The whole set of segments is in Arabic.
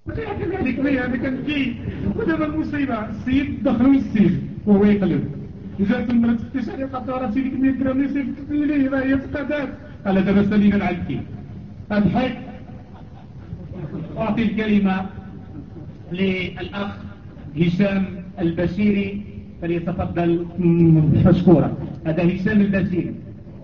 كذلك هذا كان فيه. ودابا المصيبة السيد دخلوا للسجن وهو يقلب. جات المرأة تفتش عليه قالت له راه سيدك 100 درهم يصيفط لي راه هي فقدات. قال دابا سالينا العلكي. أضحك. أعطي الكلمة للأخ هشام البشيري فليتفضل مشكورا. هذا هشام البشيري.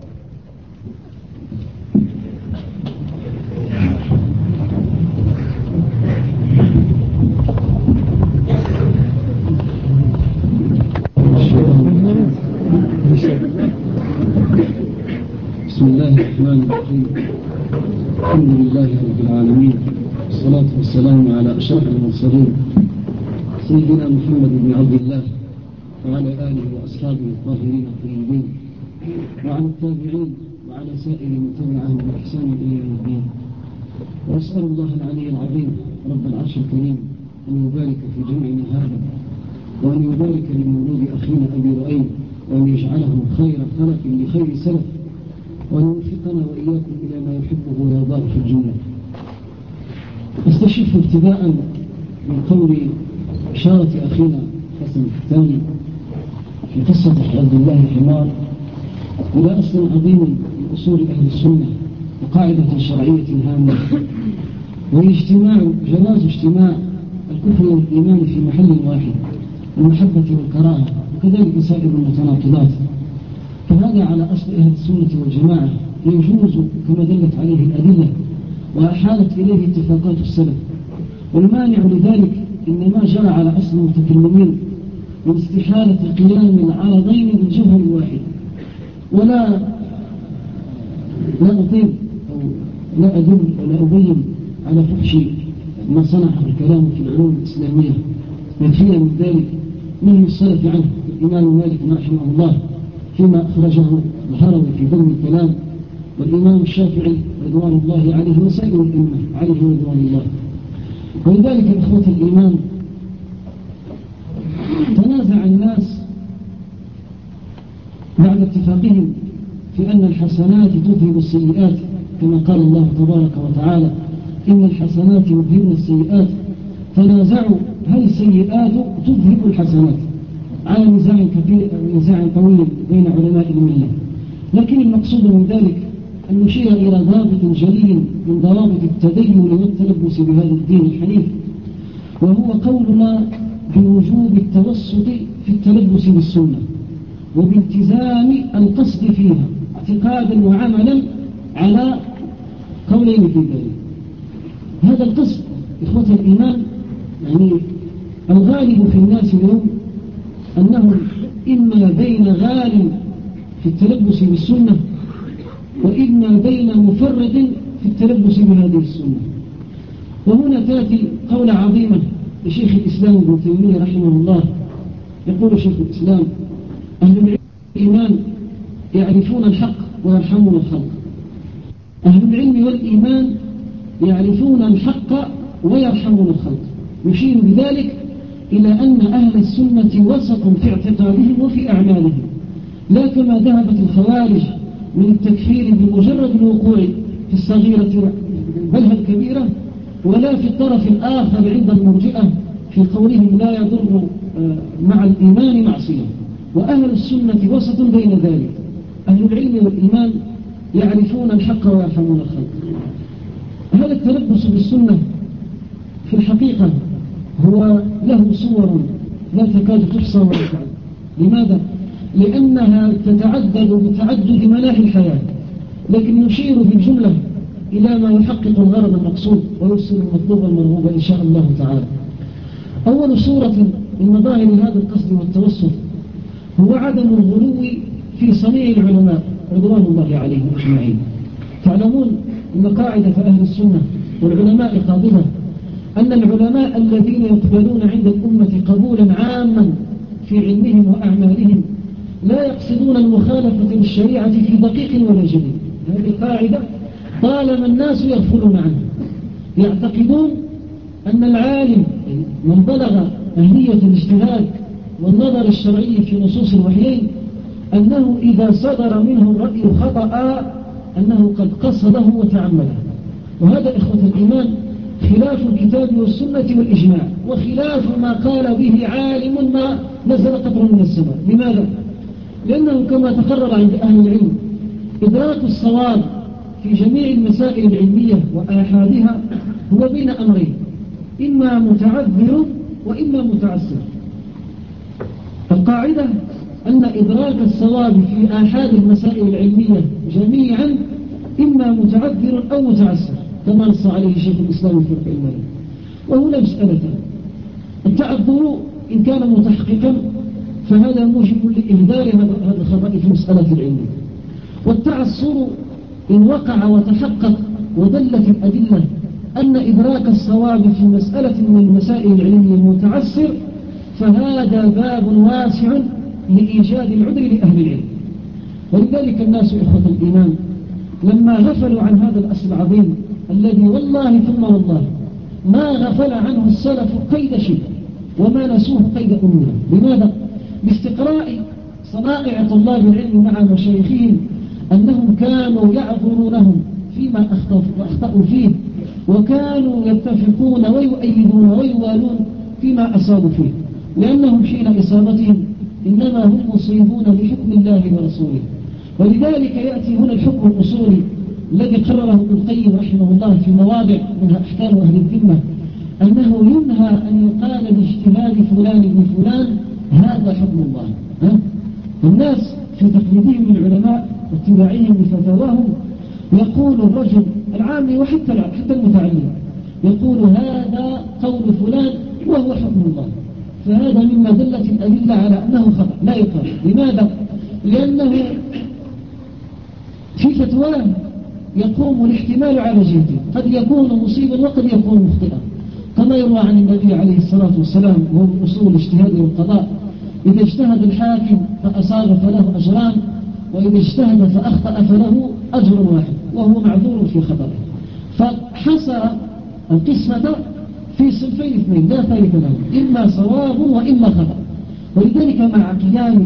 بسم الله الرحمن الرحيم. الحمد لله رب العالمين، والصلاة والسلام على أشرف المرسلين سيدنا محمد بن عبد الله وعلى آله وأصحابه الطاهرين الطيبين وعلى التابعين وعلى سائر من تبعهم بإحسان إلى يوم الدين. وأسأل الله العلي العظيم رب العرش الكريم أن يبارك في جمعنا هذا، وأن يبارك لمولود أخينا أبي رؤيم، وأن يجعله خير خلق لخير سلف، وأن يوفقنا وإياكم إلى ما يحبه ويرضاه في الجنة. استشف ابتداء من قول إشارة أخينا حسن الثاني في قصة عبد الله حمار إلى أصل عظيم من أصول أهل السنة وقاعدة شرعية هامة، وهي جواز اجتماع الكفر والإيمان في محل واحد، المحبة والكراهة، وكذلك سائر المتناقضات. فهذا على أصل أهل السنة والجماعة يجوز كما دلت عليه الأدلة وأحالت إليه اتفاقات السلف. والمانع لذلك إنما جرى على أصل المتكلمين من استحالة قيام العرضين بالجوهر الواحد. ولا أطيل أو لا أدل ولا أبين على فحش ما صنعه الكلام في العلوم الإسلامية، وفيها من ذلك من السلف عنه الإمام مالك رحمه الله فيما أخرجه الهروي في ضمن الكلام، والإمام الشافعي رضوان الله عليه وسائر الأئمة عليه رضوان الله. ولذلك إخوة الإيمان تنازع الناس بعد اتفاقهم في أن الحسنات تذهب السيئات، كما قال الله تبارك وتعالى إن الحسنات يذهبن السيئات. تنازعوا هل السيئات تذهب الحسنات، على نزاع طويل بين علماء الملة. لكن المقصود من ذلك أن نشير إلى ضابط جليل من ضوابط التدين والتلبس بهذا الدين الحنيف، وهو قولنا بوجوب التوسط في التلبس بالسنة وبالتزام القصد فيها اعتقادا وعملا على قولين في ذلك. هذا القصد إخوة الإيمان يعني الغالب في الناس اليوم أنهم إما بين غال في التلبس بالسنة وإما بين مفرط في التلبس بهذه السنة. وهنا تأتي قولة عظيمة لشيخ الإسلام ابن تيمية رحمه الله. يقول شيخ الإسلام أهل الإيمان يعرفون الحق ويرحمون الخلق. أهل العلم والإيمان يعرفون الحق ويرحمون الخلق. يشير بذلك إلى أن أهل السنة وسط في اعتقادهم وفي أعمالهم، لا كما ذهبت الخوارج من التكفير بمجرد الوقوع في الصغيرة بل الكبيرة، ولا في الطرف الآخر عند المرجئة في قولهم لا يضر مع الإيمان معصية. وأهل السنة وسط بين ذلك. أهل العلم والإيمان يعرفون الحق ويرحمون الخلق. هذا التلبس بالسنة في الحقيقة هو له صور لا تكاد تحصى ولا تعد. لماذا؟ لأنها تتعدد بتعدد مناحي الحياة، لكن نشير في الجملة إلى ما يحقق الغرض المقصود ويوصل المطلوب المرغوب إن شاء الله تعالى. أول صورة من مظاهر هذا القصد والتوسط هو عدم الغلو في صنيع العلماء رضوان الله عليهم أجمعين. تعلمون أن قاعدة أهل السنة والعلماء قاضبة أن العلماء الذين يقبلون عند الأمة قبولا عاما في علمهم وأعمالهم لا يقصدون المخالفة للشريعة في دقيق ولا جديد. هذه قاعدة طالما الناس يغفلون عنها. يعتقدون أن العالم من بلغ أهلية الاجتهاد والنظر الشرعي في نصوص الوحيين أنه إذا صدر منه الرأي خطأ أنه قد قصده وتعمده. وهذا إخوة الإيمان خلاف الكتاب والسنة والإجماع، وخلاف ما قال به عالم ما نزل قطر من السماء. لماذا؟ لأنه كما تقرر عند أهل العلم إدراك الصواب في جميع المسائل العلمية وآحادها هو بين أمرين، إما متعذر وإما متعسر. القاعدة أن إدراك الصواب في آحاد المسائل العلمية جميعا إما متعذر أو متعسر، كما نص عليه شيخ الإسلام في الفقه المالي. وهنا مسألتان: التعذر إن كان متحققا فهذا موجب لإهدار هذا الخطأ في المسألة العلمية، والتعسر إن وقع وتحقق ودلت الأدلة أن إدراك الصواب في مسألة من المسائل العلمية متعسر، فهذا باب واسع لإيجاد العذر لأهل العلم. ولذلك الناس إخوة الإيمان لما غفلوا عن هذا الأصل العظيم الذي والله ثم والله ما غفل عنه السلف قيد شيء وما نسوه قيد أمنا. لماذا؟ باستقراء صنائع طلاب العلم مع مشايخهم أنهم كانوا يعذرونهم فيما أخطأوا فيه، وكانوا يتفقون ويؤيدون ويوالون فيما أصابوا فيه، لأنهم حين إصابتهم إنما هم مصيبون لحكم الله ورسوله. ولذلك يأتي هنا الحكم الأصولي الذي قرره ابن القيم رحمه الله في مواضع منها أحكام أهل الذمة، أنه ينهى أن يقال باجتهاد فلان بن فلان هذا حكم الله. الناس في تقليدهم للعلماء واتباعهم لفتاواهم يقول الرجل العامي وحتى المتعلم يقول هذا قول فلان وهو حكم الله، فهذا مما دلت الأدلة على أنه خطأ لا يقال. لماذا؟ لأنه في فتواه يقوم الاحتمال على جهته، قد يكون مصيبا وقد يكون مخطئا، كما يروى عن النبي عليه الصلاة والسلام وهو من أصول الاجتهاد والقضاء: إذا اجتهد الحاكم فأصاب فله أجران، وإذا اجتهد فأخطأ فله أجر واحد وهو معذور في خطأه. فحصر القسمة في صنفين اثنين لا ثالث له، إما صواب وإما خطأ. ولذلك مع قيام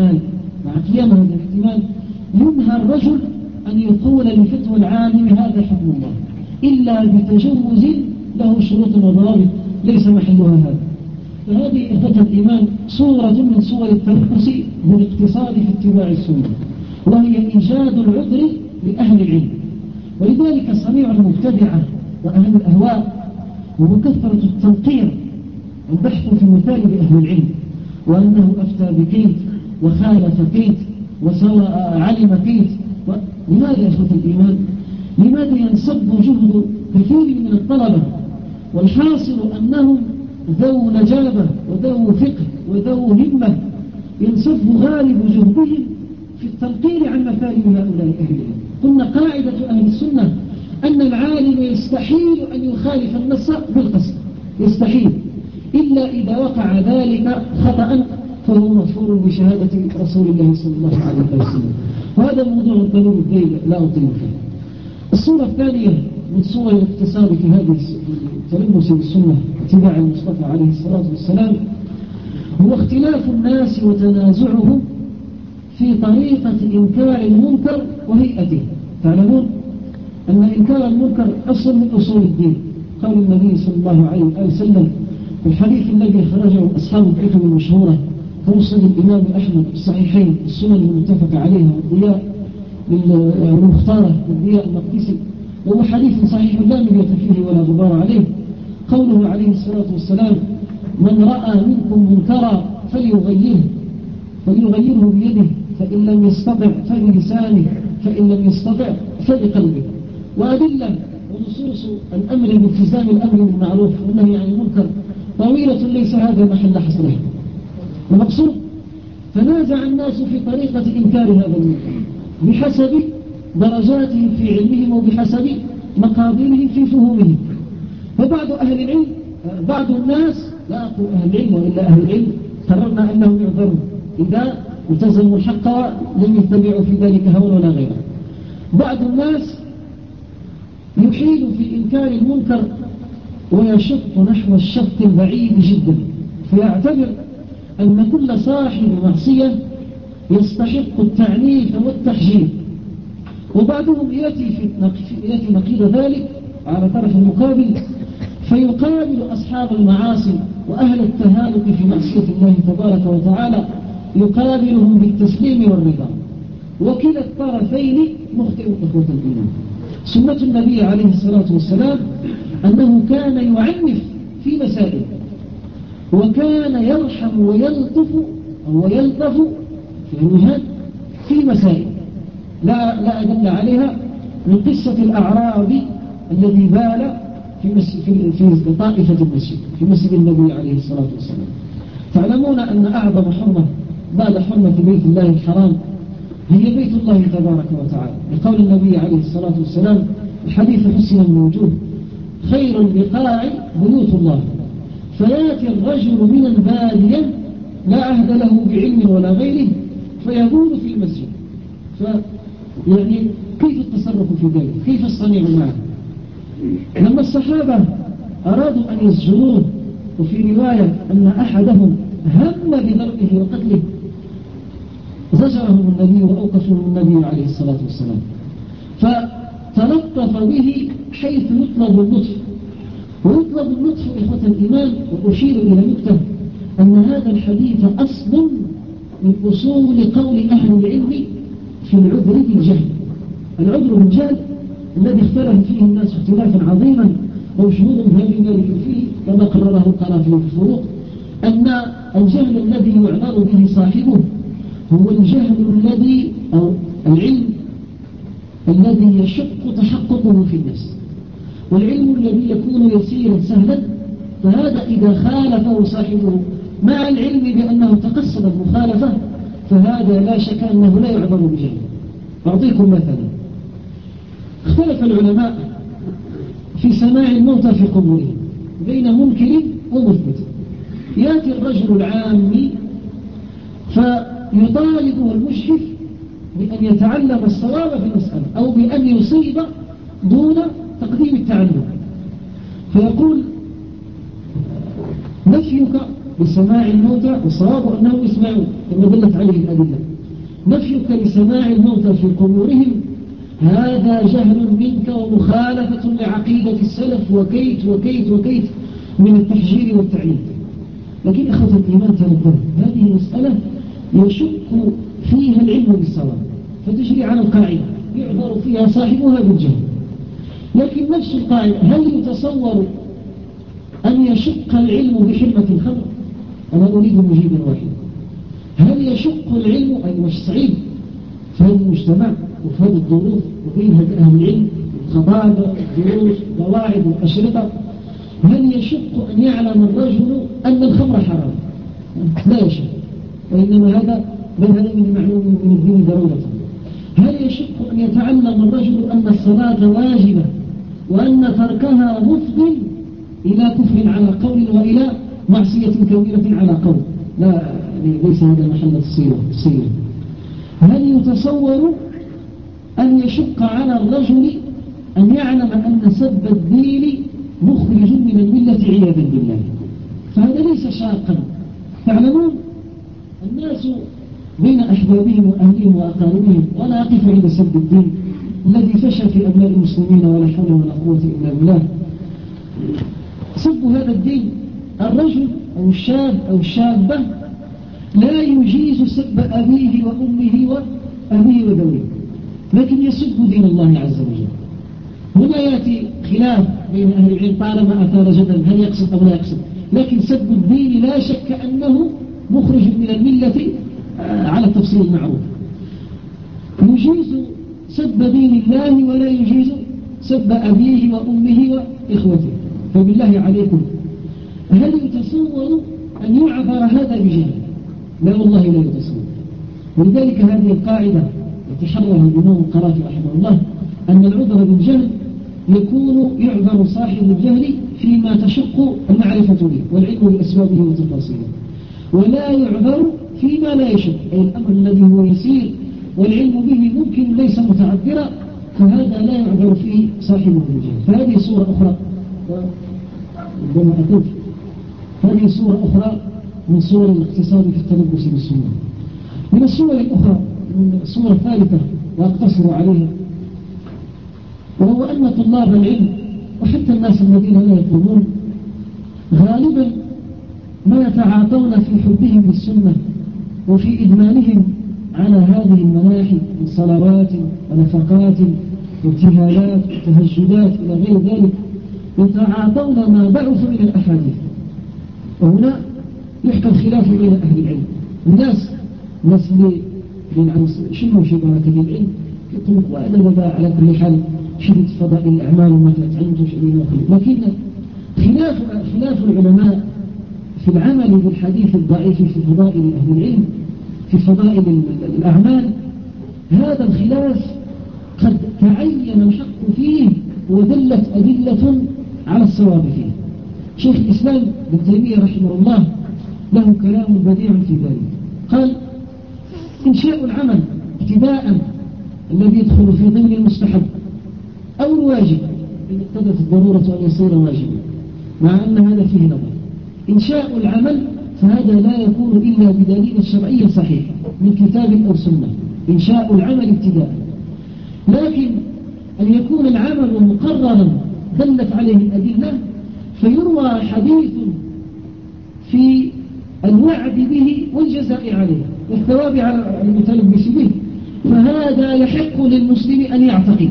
هذا الاحتمال ينهى الرجل أن يقول لفتوى العالم هذا حكم الله إلا بتجوز له شروط وضوابط ليس محلها هذا. فهذه إخوة الإيمان صورة من صور التركس بالاقتصاد في اتباع السنة، وهي إيجاد العذر لأهل العلم. ولذلك صنيع المبتدعة وأهل الأهواء ومكثرة التنقير والبحث في مثال بأهل العلم، وأنه أفتى بكيت وخالف كيت وسواء علم كيت. لماذا يا إخوة الإيمان؟ لماذا ينصب جهد كثير من الطلبة والحاصل أنهم ذو نجابة وذو فقه وذو همة ينصب غالب جهدهم في التنقير عن مثالب هؤلاء أهل العلم؟ قلنا قاعدة أهل السنة أن العالم يستحيل أن يخالف النص بالقصد، يستحيل، إلا إذا وقع ذلك خطأ فهو مغفور بشهادة رسول الله صلى الله عليه وسلم. وهذا موضوع ضروري الذيل لا أطيل فيه. الصورة الثانية من صور الاقتصاد في هذه التلمس بالسنة اتباع المصطفى عليه الصلاة والسلام هو اختلاف الناس وتنازعهم في طريقة إنكار المنكر وهيئته. تعلمون أن إنكار المنكر أصل من أصول الدين. قال النبي صلى الله عليه وسلم في الحديث الذي خرجه أصحاب الكتب المشهورة كمسند الإمام أحمد في الصحيحين السنن المتفق عليها والضياء المختارة والضياء المقدسي، وهو حديث صحيح لا مرية فيه ولا غبار عليه. قوله عليه الصلاة والسلام: من رأى منكم منكرا فليغيره بيده، فإن لم يستطع فبلسانه، فإن لم يستطع فبقلبه. وأدلة ونصوص الأمر بالتزام الأمر بالمعروف والنهي عن المنكر طويلة ليس هذا محل حصرها. المقصود تنازع الناس في طريقة إنكار هذا المنكر بحسب درجاتهم في علمهم وبحسب مقابلهم في فهومهم. فبعض أهل العلم بعض الناس لا أقول أهل العلم وإلا أهل العلم قررنا أنهم يعذرون إذا التزموا الحق ولم يتبعوا في ذلك هوى ولا غيره. بعض الناس يحيل في إنكار المنكر ويشق نحو الشق البعيد جدا، فيعتبر أن كل صاحب معصية يستحق التعنيف والتحجير. وبعضهم يأتي نقيض ذلك على طرف المقابل فيقابل أصحاب المعاصي وأهل التهالك في معصية الله تبارك وتعالى يقابلهم بالتسليم والرضا، وكلا الطرفين مخطئ إخوة الإيمان. سنة النبي عليه الصلاة والسلام أنه كان يعنف في مسائل، وكان يرحم ويلطف في الوجهات في مسائل لا أدل عليها من قصة الأعرابي الذي بال في طائفة المسجد في مسجد النبي عليه الصلاة والسلام. تعلمون أن أعظم حرمة بعد حرمة بيت الله الحرام هي بيت الله تبارك وتعالى، لقول النبي عليه الصلاة والسلام الحديث حسن الموجود: خير البقاع بيوت الله. فياتي الرجل من البادية لا عهد له بعلم ولا غيره فيقول في المسجد، يعني كيف التصرف في ذلك؟ كيف الصنيع معه؟ لما الصحابة أرادوا أن يسجنوه، وفي رواية أن أحدهم هم بضربه وقتله، زجرهم النبي وأوقفهم النبي عليه الصلاة والسلام، فتلطف به حيث يطلب اللطف. ويطلب اللطف إخوة الإيمان. وأشير إلى نكتة أن هذا الحديث أصل من أصول قول أهل العلم في العذر بالجهل. العذر بالجهل الذي اختلف فيه الناس اختلافا عظيما ومشهور بهذه ذلك فيه كما قرره القرافي في الفروق، أن الجهل الذي يعذر به صاحبه هو الجهل الذي أو العلم الذي يشق تحققه في النفس، والعلم الذي يكون يسيرا سهلا فهذا إذا خالفه صاحبه مع العلم بأنه تقصد المخالفة فهذا لا شك أنه لا يعذر بجهل. أعطيكم مثلا: اختلف العلماء في سماع الموتى في قبورهم بين منكر ومثبت. يأتي الرجل العامي فيطالبه المشرف بأن يتعلم الصواب في المسألة أو بأن يصيب دون تقديم التعلم، فيقول: نفيك لسماع الموتى، والصواب أنه يسمعون كما دلت عليه الأدلة، نفيك لسماع الموتى في قبورهم هذا جهل منك ومخالفة لعقيدة السلف وكيت وكيت وكيت من التحجير والتعليم. لكن إخوة الإيمان تنبهوا، هذه مسألة يشك فيها العلم بالصواب فتجري على القاعدة يعذر فيها صاحبها بالجهل. لكن نفس القاعدة هل يتصور أن يشق العلم بحرمة الخمر؟ أنا أريد مجيبا واحدا. هل يشق العلم أي مش صعيب في هذا المجتمع وفي هذه الظروف وبين أهل العلم الخطابة الدروس القواعد والأشرطة، هل يشق أن يعلم الرجل أن الخمر حرام؟ لا يشق، وإنما هذا من معلوم من الدين ضرورة. هل يشق أن يتعلم الرجل أن الصلاة واجبة وأن تركها مفضل إلى كفر على قول وإلى معصية كبيرة على قول؟ لا، ليس هذا محل الصيغة. هل يتصور أن يشق على الرجل أن يعلم أن سب الدين مخرج من الملة عياذا بالله؟ فهذا ليس شاقا. تعلمون الناس بين أحبابهم وأهلهم وأقاربهم، وأنا أقف عند سب الدين الذي فشى في أبناء المسلمين ولا حول ولا قوة إلا بالله. سب هذا الدين، الرجل أو الشاب أو الشابة لا يجيز سب أبيه وأمه وأبيه وذويه، لكن يسب دين الله عز وجل. هنا يأتي خلاف بين أهل العلم طالما أثار جدلا هل يقصد أو لا يقصد، لكن سب الدين لا شك أنه مخرج من الملة على التفصيل المعروف. يجيز سب دين الله ولا يجيز سب أبيه وأمه وإخوته. فبالله عليكم هل يتصور أن يعبر هذا بجهل؟ لا والله لا يتصور. ولذلك هذه القاعدة التي حررها الإمام القرافي رحمه الله أن العذر بالجهل يكون يعذر صاحب الجهل فيما تشق المعرفة به والعلم بأسبابه وتفاصيله، ولا يعذر فيما لا يشق، أي الأمر الذي هو يسير والعلم به ممكن ليس متعذرا، فهذا لا يعذر فيه صاحبه بالجهل. فهذه صورة أخرى، هذه صورة أخرى من صور الاقتصاد في التلبس بالسنة. من الصور الأخرى، من الصورة الثالثة وأقتصر عليها، وهو أن طلاب العلم وحتى الناس الذين لا يطلبون غالبا ما يتعاطون في حبهم للسنة وفي إدمانهم على هذه المناحي من صلوات ونفقات وابتهالات وتهجدات إلى غير ذلك، يتعاطون ما بعث من الأحاديث. وهنا يحكى الخلاف بين أهل العلم. الناس اللي شنو في بركة العلم يقول وأنا على كل حال شدة فضائل الأعمال وما تعنده شيء، لكن خلاف العلماء في العمل بالحديث الضعيف في فضائل أهل العلم في فضائل الأعمال، هذا الخلاف قد تعين الحق فيه ودلت أدلة على الصواب فيه. شيخ الإسلام ابن تيمية رحمه الله له كلام بديع في ذلك. قال: إنشاء العمل ابتداء الذي يدخل في ضمن المستحب أو الواجب إن اقتضت الضرورة أن يصير واجبا، مع أن هذا فيه نظر. إنشاء العمل فهذا لا يكون إلا بدليل شرعي صحيح من كتاب أو سنة، إنشاء العمل ابتداء. لكن أن يكون العمل مقررا دلت عليه الأدلة، فيروى حديث في الوعد به والجزاء عليه والثواب على المتلبس به، فهذا يحق للمسلم أن يعتقد.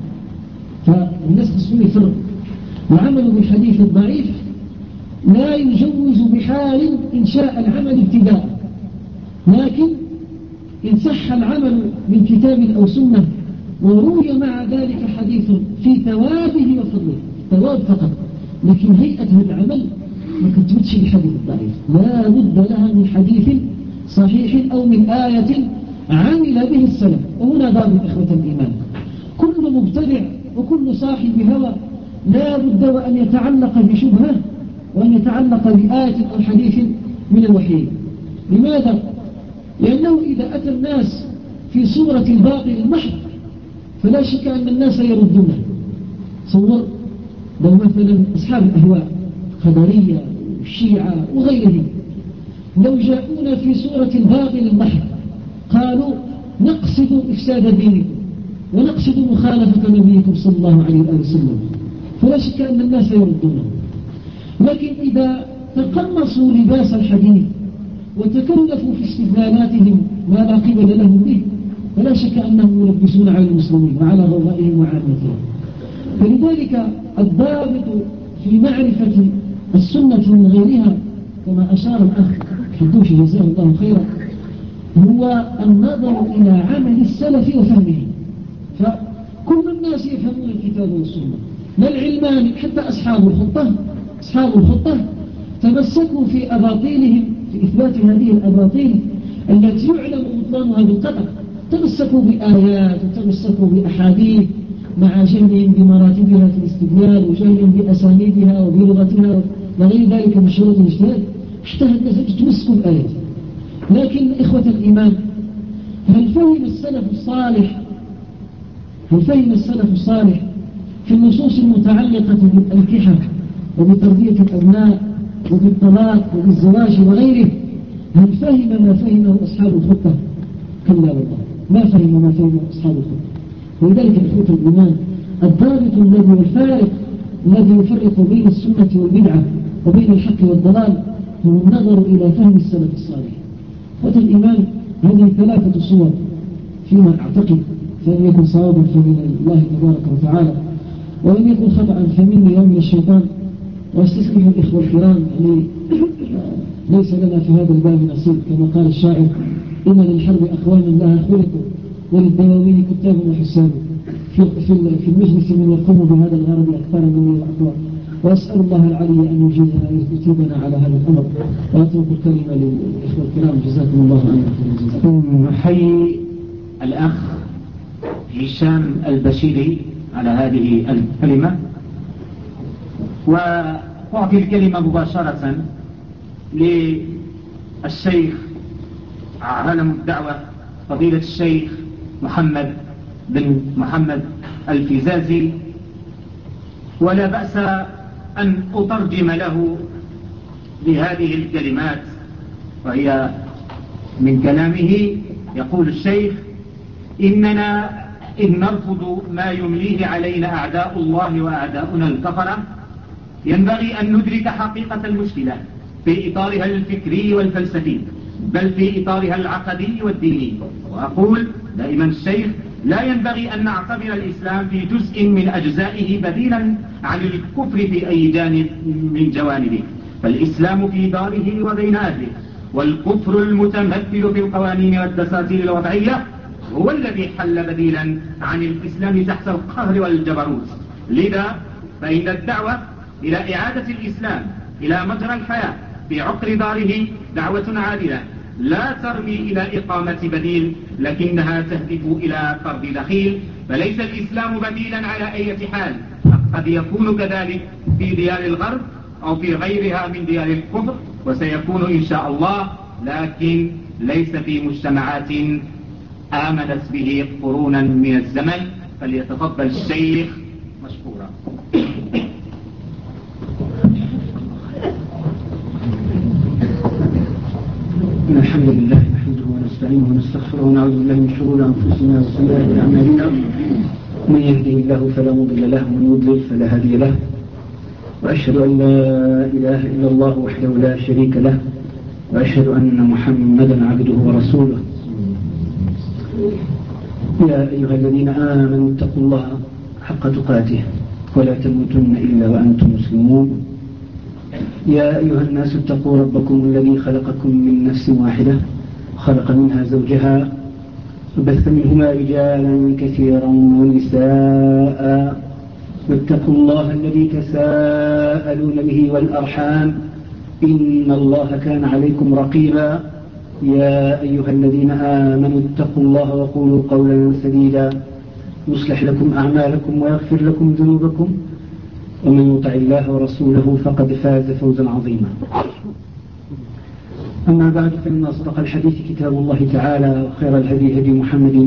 فالناس خصوصا يفرق. العمل بالحديث الضعيف لا يجوز بحال إنشاء العمل ابتداء، لكن إن صح العمل من كتاب أو سنة وروي مع ذلك حديث في ثوابه وفضله، ثواب فقط، لكن هيئة هذا العمل ما كتبتش بالحديث الضعيف، لا بد لها من حديث صحيح أو من آية عمل به السلف. وهنا ضابط إخوة الإيمان: كل مبتدع وكل صاحب هوى لا بد وأن يتعلق بشبهة وأن يتعلق بآية أو حديث من الوحي. لماذا؟ لأنه إذا أتى الناس في صورة الباطل المحض فلا شك أن الناس يردونه. صور لو مثلا أصحاب الأهواء خبرية والشيعة وغيرهم لو جاءونا في صورة الباطل المحض قالوا نقصد إفساد دينكم ونقصد مخالفة نبيكم صلى الله عليه وسلم، فلا شك أن الناس يردونه. لكن إذا تقمصوا لباس الحديث وتكلفوا في استدلالاتهم ما لا قبل لهم به فلا شك أنهم يلبسون على المسلمين وعلى رغائهم وعامتهم. فلذلك الضابط في معرفة السنة من غيرها كما أشار الأخ حدوش جزاه الله خيرا هو النظر إلى عمل السلف وفهمه. فكل الناس يفهمون الكتاب والسنة، لا العلمان حتى أصحاب الخطة تمسكوا في أباطيلهم في إثبات هذه الأباطيل التي يعلم بطلانها بالقطع، تمسكوا بآيات وتمسكوا بأحاديث مع جهلهم بمراتبها في الاستدلال وجهلهم بأسانيدها وبلغتها وغير ذلك من شروط الاجتهاد، حتى الناس تمسكوا بآيات. لكن إخوة الإيمان هل فهم السلف الصالح في النصوص المتعلقة بالأنكحة وبتربية الأبناء وبالطلاق وبالزواج وغيره هل فهم ما فهمه أصحاب الخطة؟ كلا والله ما فهم ما فهمه أصحاب الخطة. ولذلك إخوة الإيمان الضابط الذي والفارق الذي يفرق بين السنة والبدعة وبين الحق والضلال هو النظر إلى فهم السلف الصالح. إخوة الإيمان هذه 3 صور فيما أعتقد، فإن يكن صوابا فمن الله تبارك وتعالى وإن يكن خطأ فمني ومن الشيطان. واستسلم الإخوة الكرام ليس لنا في هذا الباب نصيب، كما قال الشاعر: إن للحرب أقواما لها خلقوا وللدواوين كتاب وحساب. في المجلس من يقوم بهذا الغرض أكثر مني وأكبر، وأسأل الله العلي أن يجيبنا على هذا الأمر. وأترك الكلمة للإخوة الكرام جزاكم الله عنكم. نحيي الأخ هشام البشيري على هذه الكلمة، وأعطي الكلمة مباشرة للشيخ عالم الدعوة فضيلة الشيخ محمد بن محمد الفزازي، ولا بأس أن أترجم له بهذه الكلمات. وهي من كلامه يقول الشيخ: إننا إن نرفض ما يمليه علينا أعداء الله وأعداؤنا الكفرة ينبغي أن ندرك حقيقة المشكلة في إطارها الفكري والفلسفي، بل في إطارها العقدي والديني. وأقول دائما الشيخ لا ينبغي أن نعتبر الإسلام في جزء من أجزائه بديلا عن الكفر في أي جانب من جوانبه، فالإسلام في داره وبين أهله، والكفر المتمثل في القوانين والدساتير الوضعية هو الذي حل بديلا عن الإسلام تحت القهر والجبروت. لذا فإن الدعوة إلى إعادة الإسلام إلى مجرى الحياة في عقر داره دعوة عادلة لا ترمي إلى إقامة بديل، لكنها تهدف إلى طرد دخيل. فليس الإسلام بديلا على أي حال، قد يكون كذلك في ديار الغرب أو في غيرها من ديار الكفر، وسيكون إن شاء الله، لكن ليس في مجتمعات آمنت به قرونا من الزمن. فليتفضل الشيخ مشكورا. الحمد لله نحمده ونستعينه ونستغفره ونعوذ بالله من شرور أنفسنا وسيئات أعمالنا، من يهده الله فلا مضل له ومن يضلل فلا هادي له، وأشهد أن لا إله إلا الله وحده لا شريك له، وأشهد أن محمدا عبده ورسوله. يا أيها الذين آمنوا اتقوا الله حق تقاته ولا تموتن إلا وأنتم مسلمون. يا أيها الناس اتقوا ربكم الذي خلقكم من نفس واحدة، خلق منها زوجها، وبث منهما رجالا كثيرا ونساء، واتقوا الله الذي تساءلون به والأرحام إن الله كان عليكم رقيبا. يا أيها الذين آمنوا اتقوا الله وقولوا قولا سديدا يصلح لكم أعمالكم ويغفر لكم ذنوبكم، ومن يطع الله ورسوله فقد فاز فوزا عظيما. أما بعد، فإن أصدق الحديث كتاب الله تعالى، وخير الهدي هدي محمد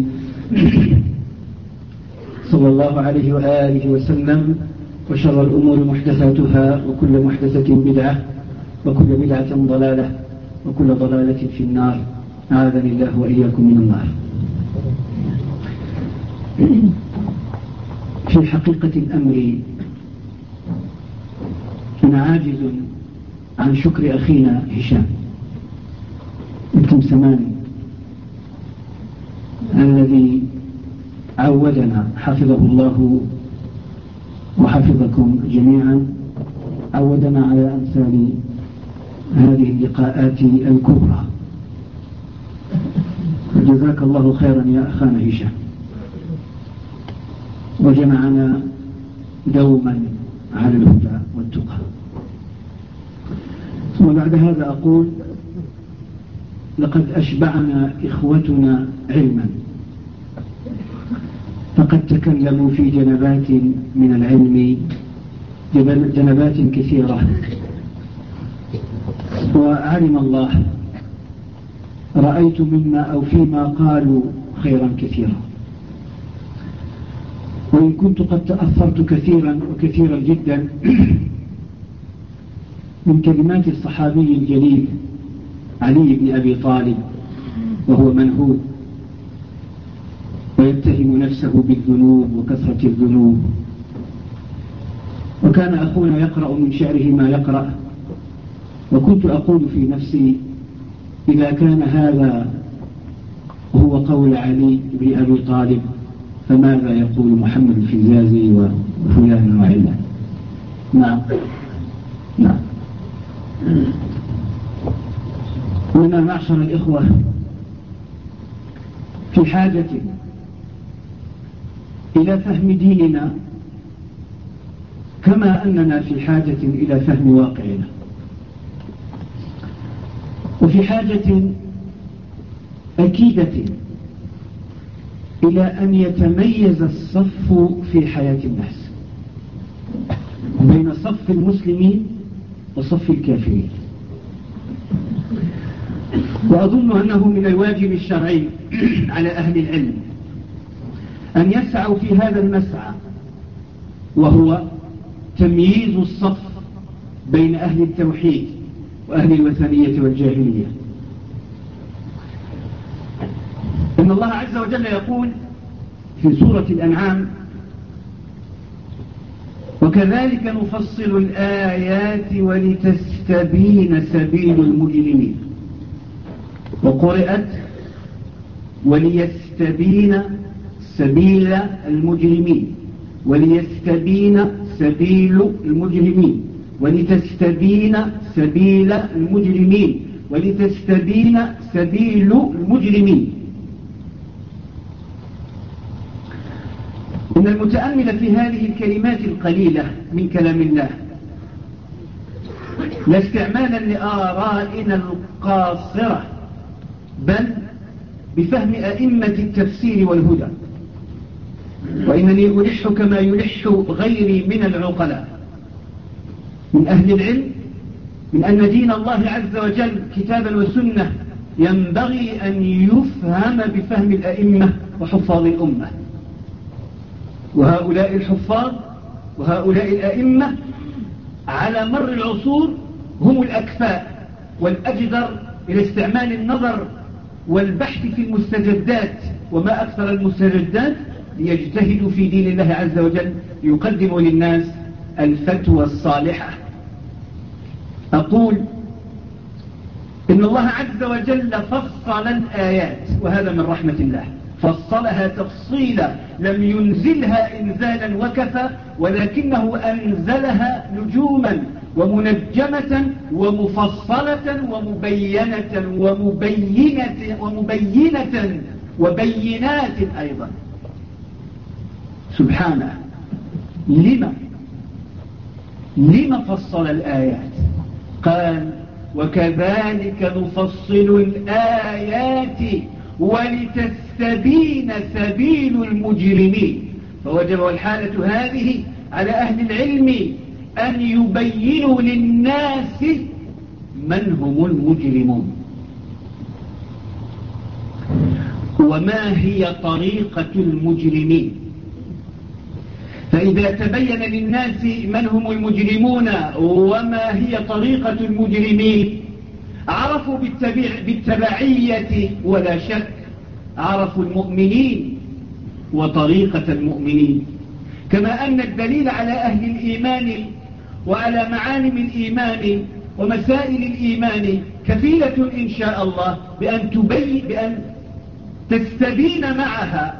صلى الله عليه وآله وسلم، وشر الأمور محدثاتها، وكل محدثة بدعة، وكل بدعة ضلالة، وكل ضلالة في النار. أعاذني الله وإياكم من النار. في حقيقة الأمر أنا عاجز عن شكر أخينا هشام بن سمان الذي عودنا حفظه الله وحفظكم جميعا، عودنا على أمثال هذه اللقاءات الكبرى. جزاك الله خيرا يا أخانا هشام، وجمعنا دوما على الهدى والتقى. ثم بعد هذا أقول لقد أشبعنا إخوتنا علما، فقد تكلموا في جنبات من العلم، جنبات كثيرة، وعلم الله رأيت مما أو فيما قالوا خيرا كثيرا، وإن كنت قد تأثرت كثيرا وكثيرا جدا من كلمات الصحابي الجليل علي بن أبي طالب، وهو منهوب ويتهم نفسه بالذنوب وكثرة الذنوب، وكان أخونا يقرأ من شعره ما يقرأ، وكنت أقول في نفسي إذا كان هذا هو قول علي بن أبي طالب فماذا يقول محمد الفزازي وفلان وعلان؟ نعم نعم. إننا معشر الإخوة في حاجة إلى فهم ديننا، كما أننا في حاجة إلى فهم واقعنا، وفي حاجة أكيدة إلى أن يتميز الصف في حياة الناس بين صف المسلمين وصف الكافرين. وأظن أنه من الواجب الشرعي على أهل العلم أن يسعوا في هذا المسعى، وهو تمييز الصف بين أهل التوحيد وأهل الوثنية والجاهلية. إن الله عز وجل يقول في سورة الأنعام: وكذلك نفصل الآيات ولتستبين سبيل المجرمين، وقرأت وليستبين سبيل المجرمين، وليستبين سبيل المجرمين، ولتستبين سبيل المجرمين، ولتستبين سبيل المجرمين. إن المتأمل في هذه الكلمات القليلة من كلام الله لا استعمالا لآرائنا القاصرة، بل بفهم أئمة التفسير والهدى. وإنني ألح كما يلح غيري من العقلاء من أهل العلم من أن دين الله عز وجل كتابا وسنة ينبغي أن يفهم بفهم الأئمة وحفاظ الأمة. وهؤلاء الحفاظ وهؤلاء الأئمة على مر العصور هم الأكفاء والأجدر إلى استعمال النظر والبحث في المستجدات، وما أكثر المستجدات، ليجتهدوا في دين الله عز وجل ليقدموا للناس الفتوى الصالحة. أقول إن الله عز وجل فصل الآيات، وهذا من رحمة الله، فصلها تفصيلا لم ينزلها إنزالا وكفى، ولكنه أنزلها نجوما ومنجمة ومفصلة ومبينة وبينات أيضا. سبحانه. لما فصل الآيات؟ قال وكذلك نفصل الآيات ولتستبين سبيل المجرمين. فوجب الحالة هذه على أهل العلم أن يبينوا للناس من هم المجرمون وما هي طريقة المجرمين. فإذا تبين للناس من هم المجرمون وما هي طريقة المجرمين عرفوا بالتبعية ولا شك، عرفوا المؤمنين وطريقة المؤمنين. كما أن الدليل على أهل الإيمان وعلى معالم الإيمان ومسائل الإيمان كفيلة إن شاء الله بأن تستبين معها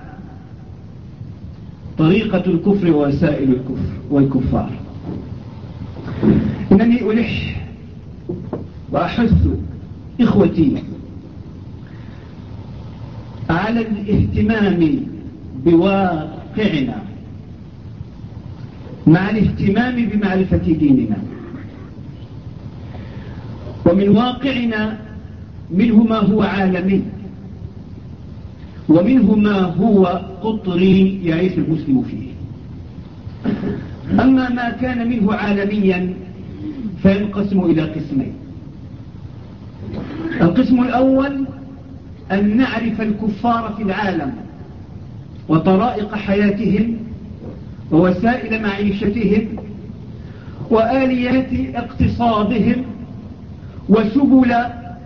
طريقة الكفر ووسائل الكفر والكفار. إنني ألح وأحث إخوتي على الاهتمام بواقعنا مع الاهتمام بمعرفة ديننا. ومن واقعنا منه ما هو عالمي ومنه ما هو قطري يعيش المسلم فيه. أما ما كان منه عالميا فينقسم إلى قسمين. القسم الأول أن نعرف الكفار في العالم وطرائق حياتهم ووسائل معيشتهم وآليات اقتصادهم وسبل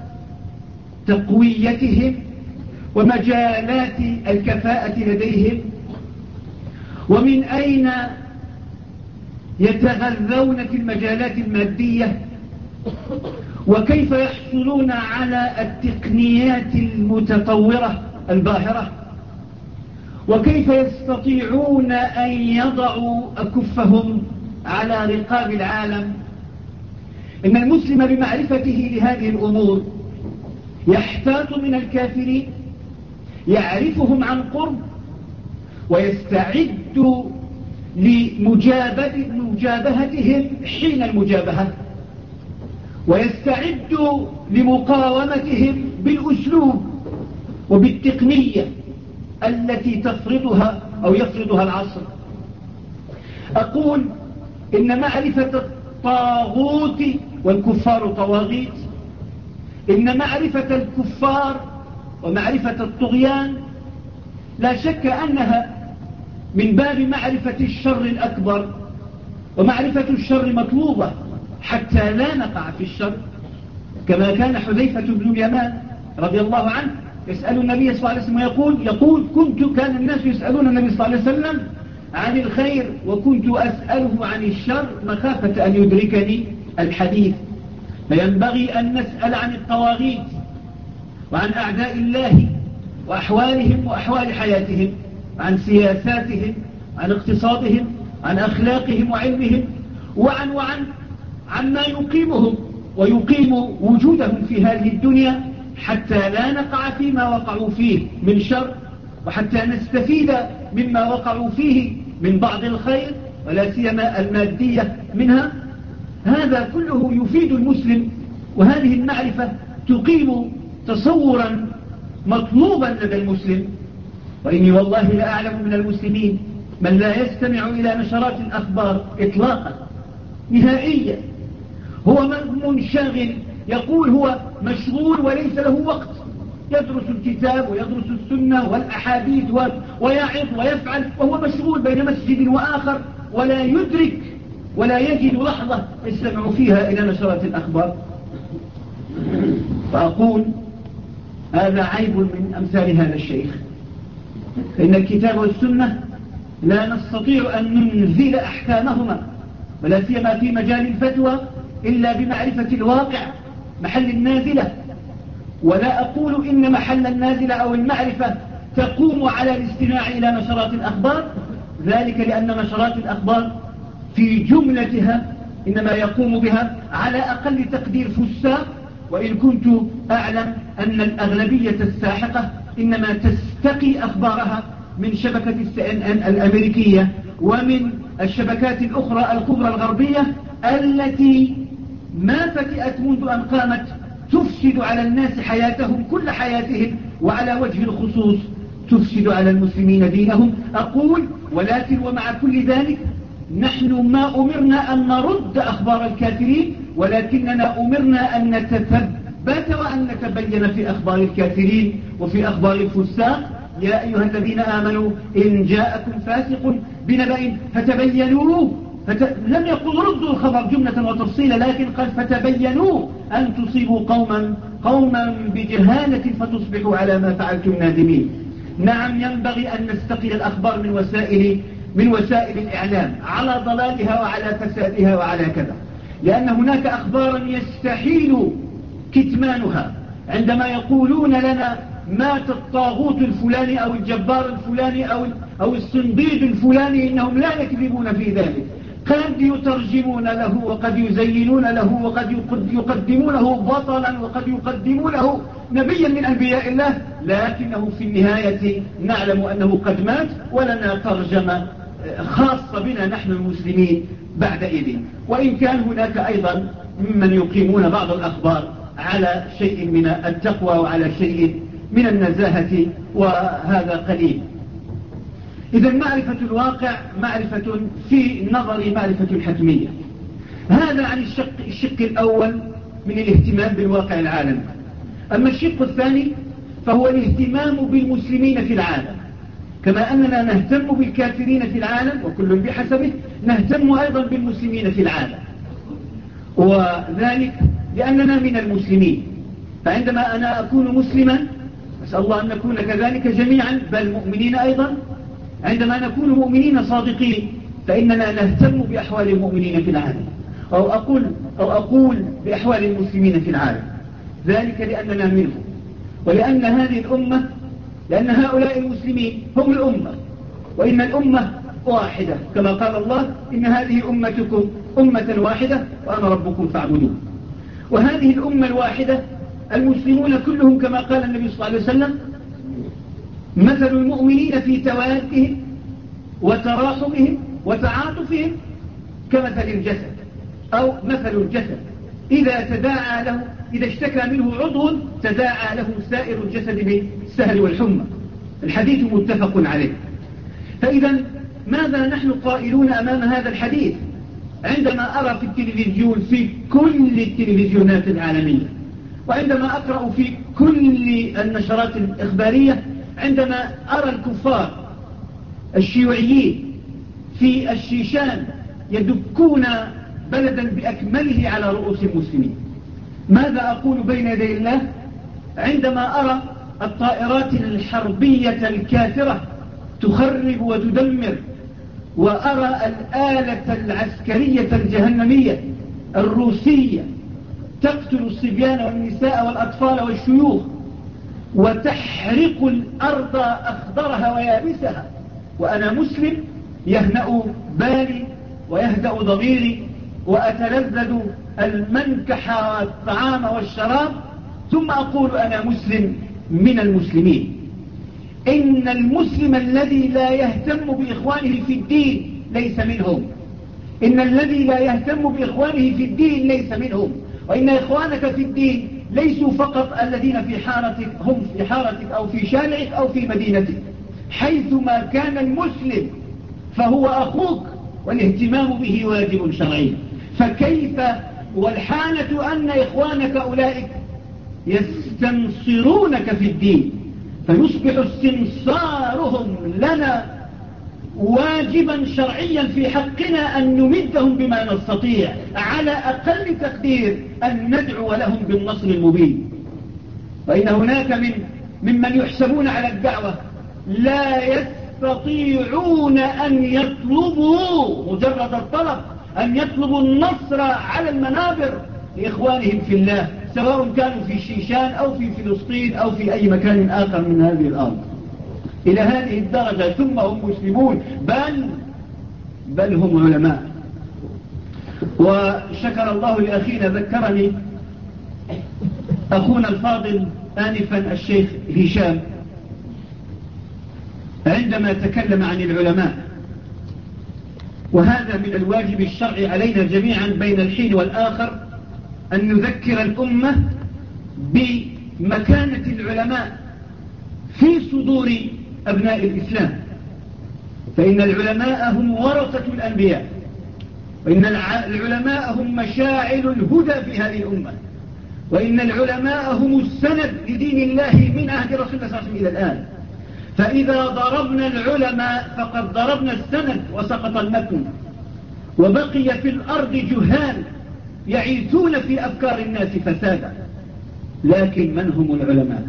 تقويتهم ومجالات الكفاءة لديهم، ومن أين يتغذون في المجالات المادية، وكيف يحصلون على التقنيات المتطورة الباهرة، وكيف يستطيعون أن يضعوا أكفهم على رقاب العالم. إن المسلم بمعرفته لهذه الأمور يحتاط من الكافرين، يعرفهم عن قرب ويستعد لمجابهتهم حين المجابهة، ويستعد لمقاومتهم بالأسلوب وبالتقنية التي تفرضها أو يفرضها العصر. أقول إن معرفة الطاغوت والكفار طواغيت، إن معرفة الكفار ومعرفة الطغيان لا شك أنها من باب معرفة الشر الأكبر، ومعرفة الشر مطلوبة حتى لا نقع في الشر، كما كان حذيفة بن اليمان رضي الله عنه يسأل النبي صلى الله عليه وسلم ويقول كان الناس يسألون النبي صلى الله عليه وسلم عن الخير وكنت أسأله عن الشر مخافة أن يدركني الحديث. فينبغي أن نسأل عن الطواغيت وعن أعداء الله وأحوالهم وأحوال حياتهم، عن سياساتهم، عن اقتصادهم، عن أخلاقهم وعلمهم، عن ما يقيمهم ويقيم وجودهم في هذه الدنيا، حتى لا نقع فيما وقعوا فيه من شر، وحتى نستفيد مما وقعوا فيه من بعض الخير ولا سيما المادية منها. هذا كله يفيد المسلم، وهذه المعرفة تقيم تصورا مطلوبا لدى المسلم. وإني والله لأعلم من المسلمين من لا يستمع إلى نشرات الأخبار إطلاقا نهائيا، هو منشغل، يقول هو مشغول وليس له وقت، يدرس الكتاب ويدرس السنة والأحاديث ويعظ ويفعل، وهو مشغول بين مسجد وآخر ولا يدرك ولا يجد لحظة يستمع فيها إلى نشرات الأخبار. فأقول هذا عيب من أمثال هذا الشيخ، فإن الكتاب والسنة لا نستطيع أن ننزل أحكامهما ولا سيما في مجال الفتوى إلا بمعرفة الواقع محل النازلة. ولا أقول إن محل النازلة أو المعرفة تقوم على الاستماع إلى نشرات الأخبار، ذلك لأن نشرات الأخبار في جملتها إنما يقوم بها على أقل تقدير فساق، وإن كنت أعلم أن الأغلبية الساحقة إنما تستقي أخبارها من شبكة CNN الأمريكية ومن الشبكات الأخرى الكبرى الغربية التي ما فتئت منذ أن قامت تفسد على الناس حياتهم كل حياتهم، وعلى وجه الخصوص تفسد على المسلمين دينهم. أقول ولكن ومع كل ذلك نحن ما أمرنا أن نرد أخبار الكافرين، ولكننا أمرنا أن نتثبت وأن نتبين في أخبار الكافرين وفي أخبار الفساق. يا أيها الذين آمنوا إن جاءكم فاسق بنبأ فتبينوا، لم يقل ردوا الخبر جملة وتفصيلا، لكن قال فتبينوا أن تصيبوا قوما بجهالة فتصبحوا على ما فعلتم نادمين. نعم، ينبغي أن نستقي الأخبار من وسائل الإعلام على ضلالها وعلى فسادها وعلى كذا، لأن هناك أخبارا يستحيل كتمانها. عندما يقولون لنا مات الطاغوت الفلاني أو الجبار الفلاني أو الصنديد الفلاني، إنهم لا يكذبون في ذلك، قد يترجمون له وقد يزينون له وقد يقدمونه بطلا وقد يقدمونه نبيا من أنبياء الله، لكنه في النهاية نعلم أنه قد مات ولنا ترجمة خاصة بنا نحن المسلمين بعدئذ. وإن كان هناك أيضا ممن يقيمون بعض الأخبار على شيء من التقوى وعلى شيء من النزاهة، وهذا قليل. إذا معرفة الواقع معرفة في نظري معرفة حتمية. هذا عن الشق الأول من الاهتمام بالواقع العالمي. أما الشق الثاني فهو الاهتمام بالمسلمين في العالم، كما أننا نهتم بالكافرين في العالم وكل بحسبه، نهتم أيضا بالمسلمين في العالم، وذلك لأننا من المسلمين. فعندما أنا أكون مسلما، أسأل الله أن نكون كذلك جميعا بل مؤمنين أيضا، عندما نكون مؤمنين صادقين فإننا نهتم بأحوال المؤمنين في العالم، أو أقول بأحوال المسلمين في العالم، ذلك لأننا منهم، ولأن هذه الأمة، لأن هؤلاء المسلمين هم الأمة، وإن الأمة واحدة، كما قال الله إن هذه أمتكم أمة واحدة وأنا ربكم فاعبدون. وهذه الأمة الواحدة المسلمون كلهم كما قال النبي صلى الله عليه وسلم مثل المؤمنين في توادهم وتراحمهم وتعاطفهم كمثل الجسد، أو مثل الجسد إذا اشتكى منه عضو تداعى له سائر الجسد بالسهر والحمى. الحديث متفق عليه. فإذا ماذا نحن قائلون أمام هذا الحديث؟ عندما أرى في التلفزيون في كل التلفزيونات العالمية، وعندما أقرأ في كل النشرات الإخبارية، عندما أرى الكفار الشيوعيين في الشيشان يدكون بلدا بأكمله على رؤوس المسلمين، ماذا أقول بين يدي الله؟ عندما أرى الطائرات الحربية الكافرة تخرب وتدمر وأرى الآلة العسكرية الجهنمية الروسية تقتل الصبيان والنساء والأطفال والشيوخ وتحرق الأرض أخضرها ويابسها، وأنا مسلم يهنأ بالي ويهدأ ضميري وأتلذذ المنكح والطعام والشراب، ثم أقول أنا مسلم من المسلمين. إن المسلم الذي لا يهتم بإخوانه في الدين ليس منهم، إن الذي لا يهتم بإخوانه في الدين ليس منهم، وإن إخوانك في الدين ليسوا فقط الذين في حارتك، هم في حارتك أو في شارعك أو في مدينتك، حيثما كان المسلم فهو أخوك والاهتمام به واجب شرعي. فكيف والحالة أن إخوانك أولئك يستنصرونك في الدين، فيصبح استنصارهم لنا واجبا شرعيا في حقنا أن نمدهم بما نستطيع، على أقل تقدير أن ندعو لهم بالنصر المبين. وإن هناك ممن يحسبون على الدعوة لا يستطيعون أن يطلبوا مجرد الطلب، أن يطلبوا النصر على المنابر لإخوانهم في الله، سواء كانوا في شيشان أو في فلسطين أو في أي مكان آخر من هذه الأرض، إلى هذه الدرجة. ثم هم مسلمون بل هم علماء. وشكر الله لأخينا، ذكرني أخونا الفاضل آنفا الشيخ هشام عندما تكلم عن العلماء، وهذا من الواجب الشرعي علينا جميعا بين الحين والآخر أن نذكر الأمة بمكانة العلماء في صدور أبناء الإسلام، فإن العلماء هم ورثة الأنبياء، وإن العلماء هم مشاعل الهدى في هذه الأمة، وإن العلماء هم السند لدين الله من عهد رسول الله صلى الله عليه وسلم إلى الآن. فإذا ضربنا العلماء فقد ضربنا السند وسقط المتن، وبقي في الأرض جهال يعيثون في أفكار الناس فسادا. لكن من هم العلماء؟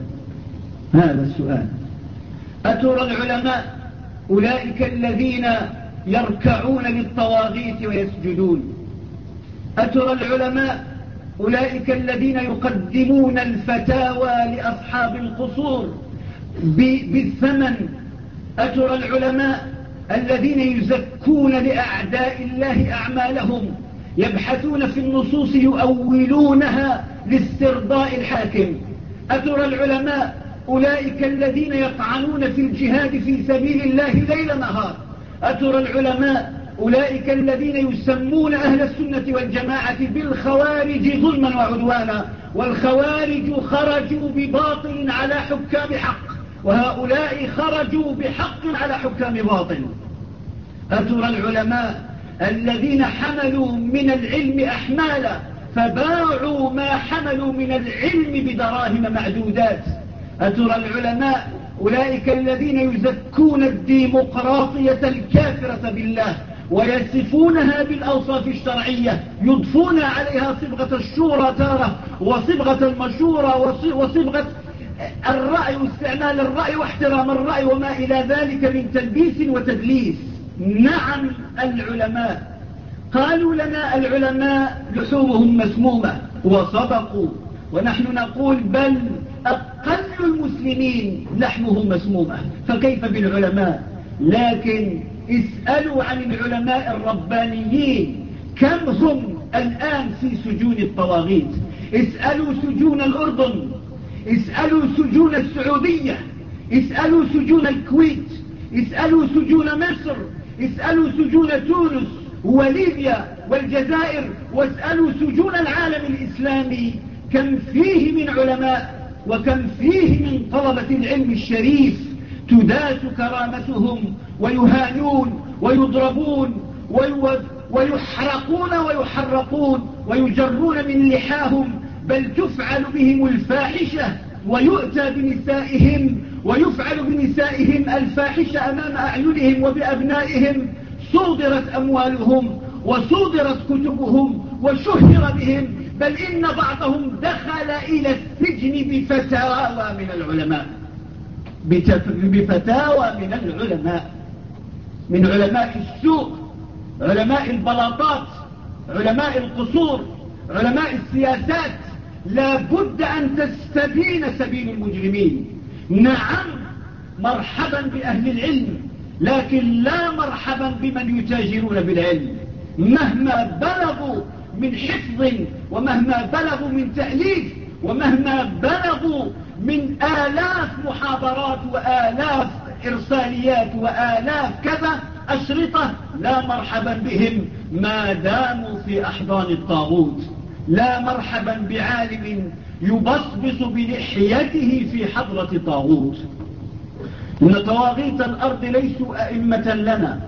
هذا السؤال. أترى العلماء أولئك الذين يركعون للطواغيت ويسجدون؟ أترى العلماء أولئك الذين يقدمون الفتاوى لأصحاب القصور بالثمن؟ أترى العلماء الذين يزكون لأعداء الله أعمالهم، يبحثون في النصوص يؤولونها لاسترضاء الحاكم؟ أترى العلماء أولئك الذين يطعنون في الجهاد في سبيل الله ليل نهار؟ أترى العلماء أولئك الذين يسمون أهل السنة والجماعة بالخوارج ظلما وعدوانا، والخوارج خرجوا بباطل على حكام حق، وهؤلاء خرجوا بحق على حكام باطل؟ أترى العلماء الذين حملوا من العلم أحمالا فباعوا ما حملوا من العلم بدراهم معدودات؟ أترى العلماء أولئك الذين يزكون الديمقراطية الكافرة بالله ويصفونها بالأوصاف الشرعية، يضفون عليها صبغة الشورى تارة وصبغة المشورة وصبغة الرأي واستعمال الرأي واحترام الرأي وما إلى ذلك من تلبيس وتدليس. نعم العلماء، قالوا لنا العلماء لحومهم مسمومة وصدقوا، ونحن نقول بل أقل المسلمين لحمهم مسمومة، فكيف بالعلماء؟ لكن اسألوا عن العلماء الربانيين كم هم الآن في سجون الطواغيت. اسألوا سجون الأردن، اسألوا سجون السعودية، اسألوا سجون الكويت، اسألوا سجون مصر، اسألوا سجون تونس وليبيا والجزائر، واسألوا سجون العالم الإسلامي كم فيه من علماء وكم فيه من طلبة العلم الشريف تداس كرامتهم ويهانون ويضربون ويحرقون ويحرقون ويجرون من لحاهم، بل تفعل بهم الفاحشة ويؤتى بنسائهم ويفعل بنسائهم الفاحشة أمام أعينهم وبأبنائهم. صودرت أموالهم وصودرت كتبهم وشهر بهم، بل إن بعضهم دخل إلى السجن بفتاوى من العلماء، بفتاوى من العلماء. من علماء السوء، علماء البلاطات، علماء القصور، علماء السياسات، لا بد أن تستبين سبيل المجرمين. نعم مرحبا بأهل العلم، لكن لا مرحبا بمن يتاجرون بالعلم، مهما بلغوا من حفظ، ومهما بلغوا من تأليف، ومهما بلغوا من آلاف محاضرات وآلاف إرساليات وآلاف كذا أشرطة، لا مرحبا بهم ما داموا في أحضان الطاغوت. لا مرحبا بعالم يبصبص بلحيته في حضرة طاغوت. إن طواغيت الأرض ليسوا أئمة لنا،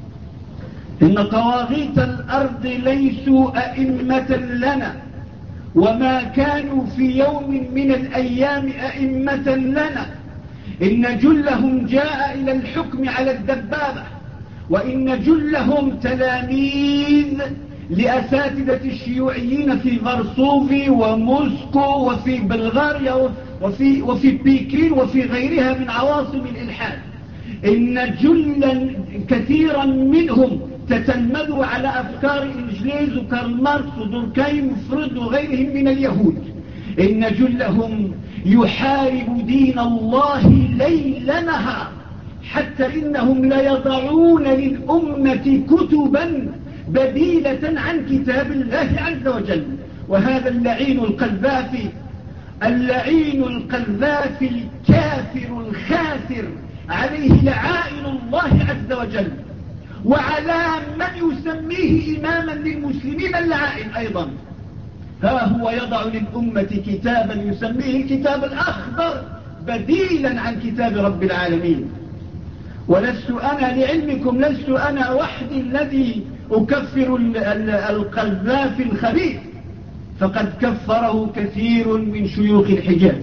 إن طواغيت الأرض ليسوا أئمة لنا، وما كانوا في يوم من الأيام أئمة لنا. إن جلهم جاء إلى الحكم على الدبابة، وإن جلهم تلاميذ لأساتذة الشيوعيين في فارسوفي وموسكو وفي بلغاريا وفي بكين وفي غيرها من عواصم الإلحاد. إن جلا كثيرا منهم تتلمذوا على أفكار إنجليز وكارل ماركس ودوركايم وفرويد وغيرهم من اليهود. إن جلهم يحارب دين الله ليل نهار، حتى إنهم ليضعون للأمة كتبا بديلة عن كتاب الله عز وجل. وهذا اللعين القذافي، اللعين القذافي الكافر الخاسر، عليه لعائن الله عز وجل، وعلى من يسميه إماما للمسلمين اللعائن أيضا. ها هو يضع للأمة كتابا يسميه الكتاب الأخضر بديلا عن كتاب رب العالمين. ولست أنا، لعلمكم لست أنا وحدي الذي أكفر القذافي الخبيث، فقد كفره كثير من شيوخ الحجاز،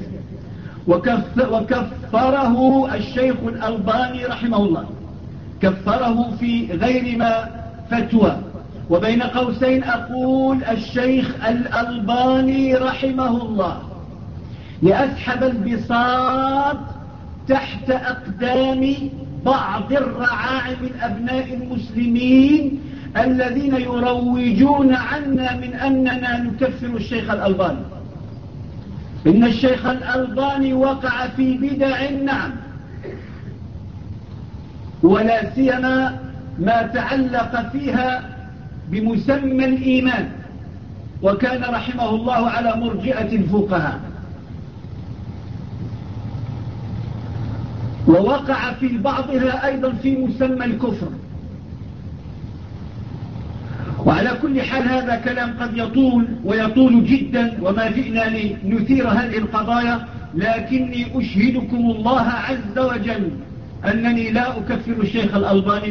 وكفره الشيخ الألباني رحمه الله، كفره في غير ما فتوى. وبين قوسين أقول الشيخ الألباني رحمه الله لأسحب البساط تحت أقدام بعض الرعاع من أبناء المسلمين الذين يروجون عنا من أننا نكفر الشيخ الألباني. إن الشيخ الألباني وقع في بدع، نعم، ولا سيما ما تعلق فيها بمسمى الإيمان، وكان رحمه الله على مرجئة الفقهاء. ووقع في بعضها أيضا في مسمى الكفر. وعلى كل حال هذا كلام قد يطول ويطول جدا، وما جئنا لنثير هذه القضايا، لكني أشهدكم الله عز وجل أنني لا أكفر الشيخ الألباني،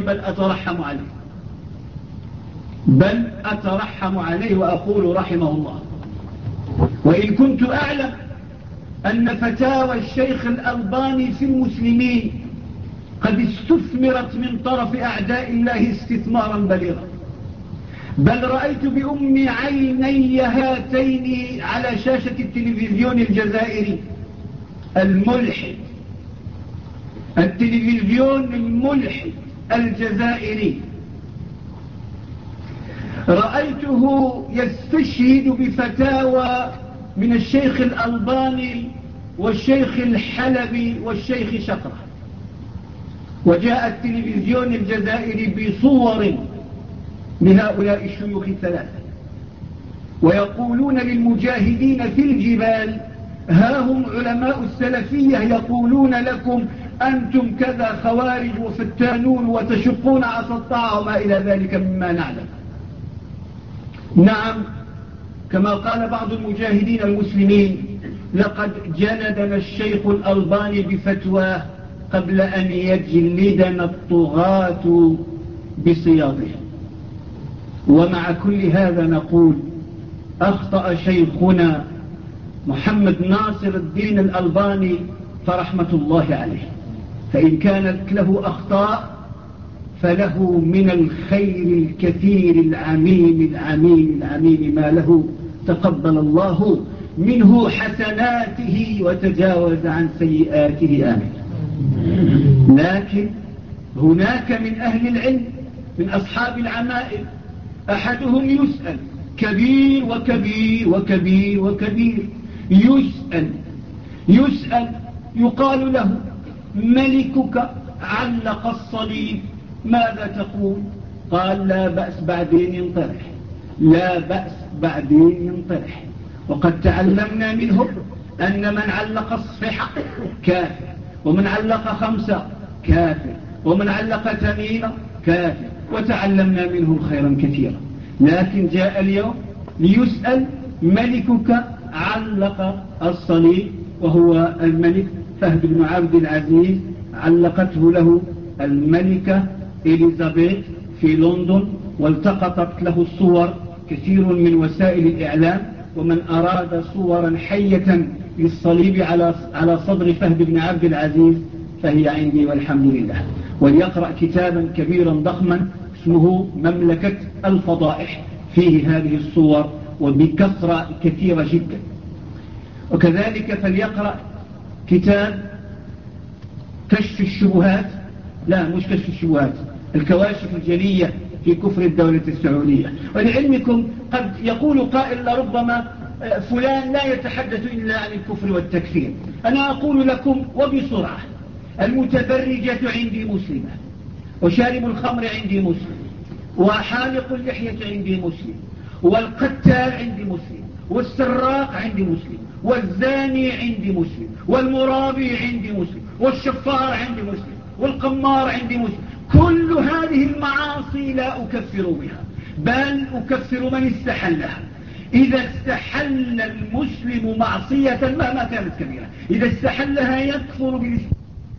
بل أترحم عليه وأقول رحمه الله. وإن كنت أعلم أن فتاوى الشيخ الألباني في المسلمين قد استثمرت من طرف أعداء الله استثمارا بليغا، بل رأيت بأم عيني هاتين على شاشة التلفزيون الجزائري الملحد، التلفزيون الملحد الجزائري، رأيته يستشهد بفتاوى من الشيخ الألباني والشيخ الحلبي والشيخ شقرة. وجاء التلفزيون الجزائري بصور لهؤلاء الشيوخ الثلاثة، ويقولون للمجاهدين في الجبال: ها هم علماء السلفية يقولون لكم أنتم كذا خوارج وفتانون وتشقون عصا الطاعة وما إلى ذلك مما نعلم. نعم، كما قال بعض المجاهدين المسلمين: لقد جلدنا الشيخ الألباني بفتواه قبل أن يجلدنا الطغاة بصياضه. ومع كل هذا نقول: أخطأ شيخنا محمد ناصر الدين الألباني فرحمة الله عليه، فإن كانت له أخطاء فله من الخير الكثير العميم العميم العميم ما له، تقبل الله منه حسناته وتجاوز عن سيئاته، آمين. لكن هناك من أهل العلم من أصحاب العمائم أحدهم يسأل كبير وكبير وكبير وكبير، يسأل يقال له ملكك علق الصليب ماذا تقول؟ قال لا بأس بعدين ينطرح، لا بأس بعدين ينطرح. وقد تعلمنا منه أن من علق الصفحة كافر، ومن علق 5 كافر، ومن علق 8 كافر، وتعلمنا منهم خيرا كثيرا. لكن جاء اليوم ليسأل ملكك علق الصليب، وهو الملك فهد بن عبد العزيز، علقته له الملكة إليزابيث في لندن، والتقطت له الصور كثير من وسائل الإعلام. ومن أراد صورا حية للصليب على صدر فهد بن عبد العزيز فهي عندي والحمد لله. وليقرأ كتابا كبيرا ضخما اسمه مملكة الفضائح، فيه هذه الصور وبكثرة كثيرة جدا. وكذلك فليقرأ كتاب كشف الشبهات، لا مش كشف الشبهات، الكواشف الجلية في كفر الدولة السعودية. ولعلمكم قد يقول قائل لربما فلان لا يتحدث إلا عن الكفر والتكفير. أنا أقول لكم وبسرعة، المتبرجة عندي مسلمة، وشارب الخمر عندي مسلم، وحالق اللحية عندي مسلم، والقتال عندي مسلم، والسراق عندي مسلم، والزاني عندي مسلم، والمرابي عندي مسلم، والشفار عندي مسلم، والقمار عندي مسلم. كل هذه المعاصي لا أكفر بها، بل أكفر من استحلها. إذا استحل المسلم معصية مهما كانت كبيرة، إذا استحلها يكفر بالإسلام.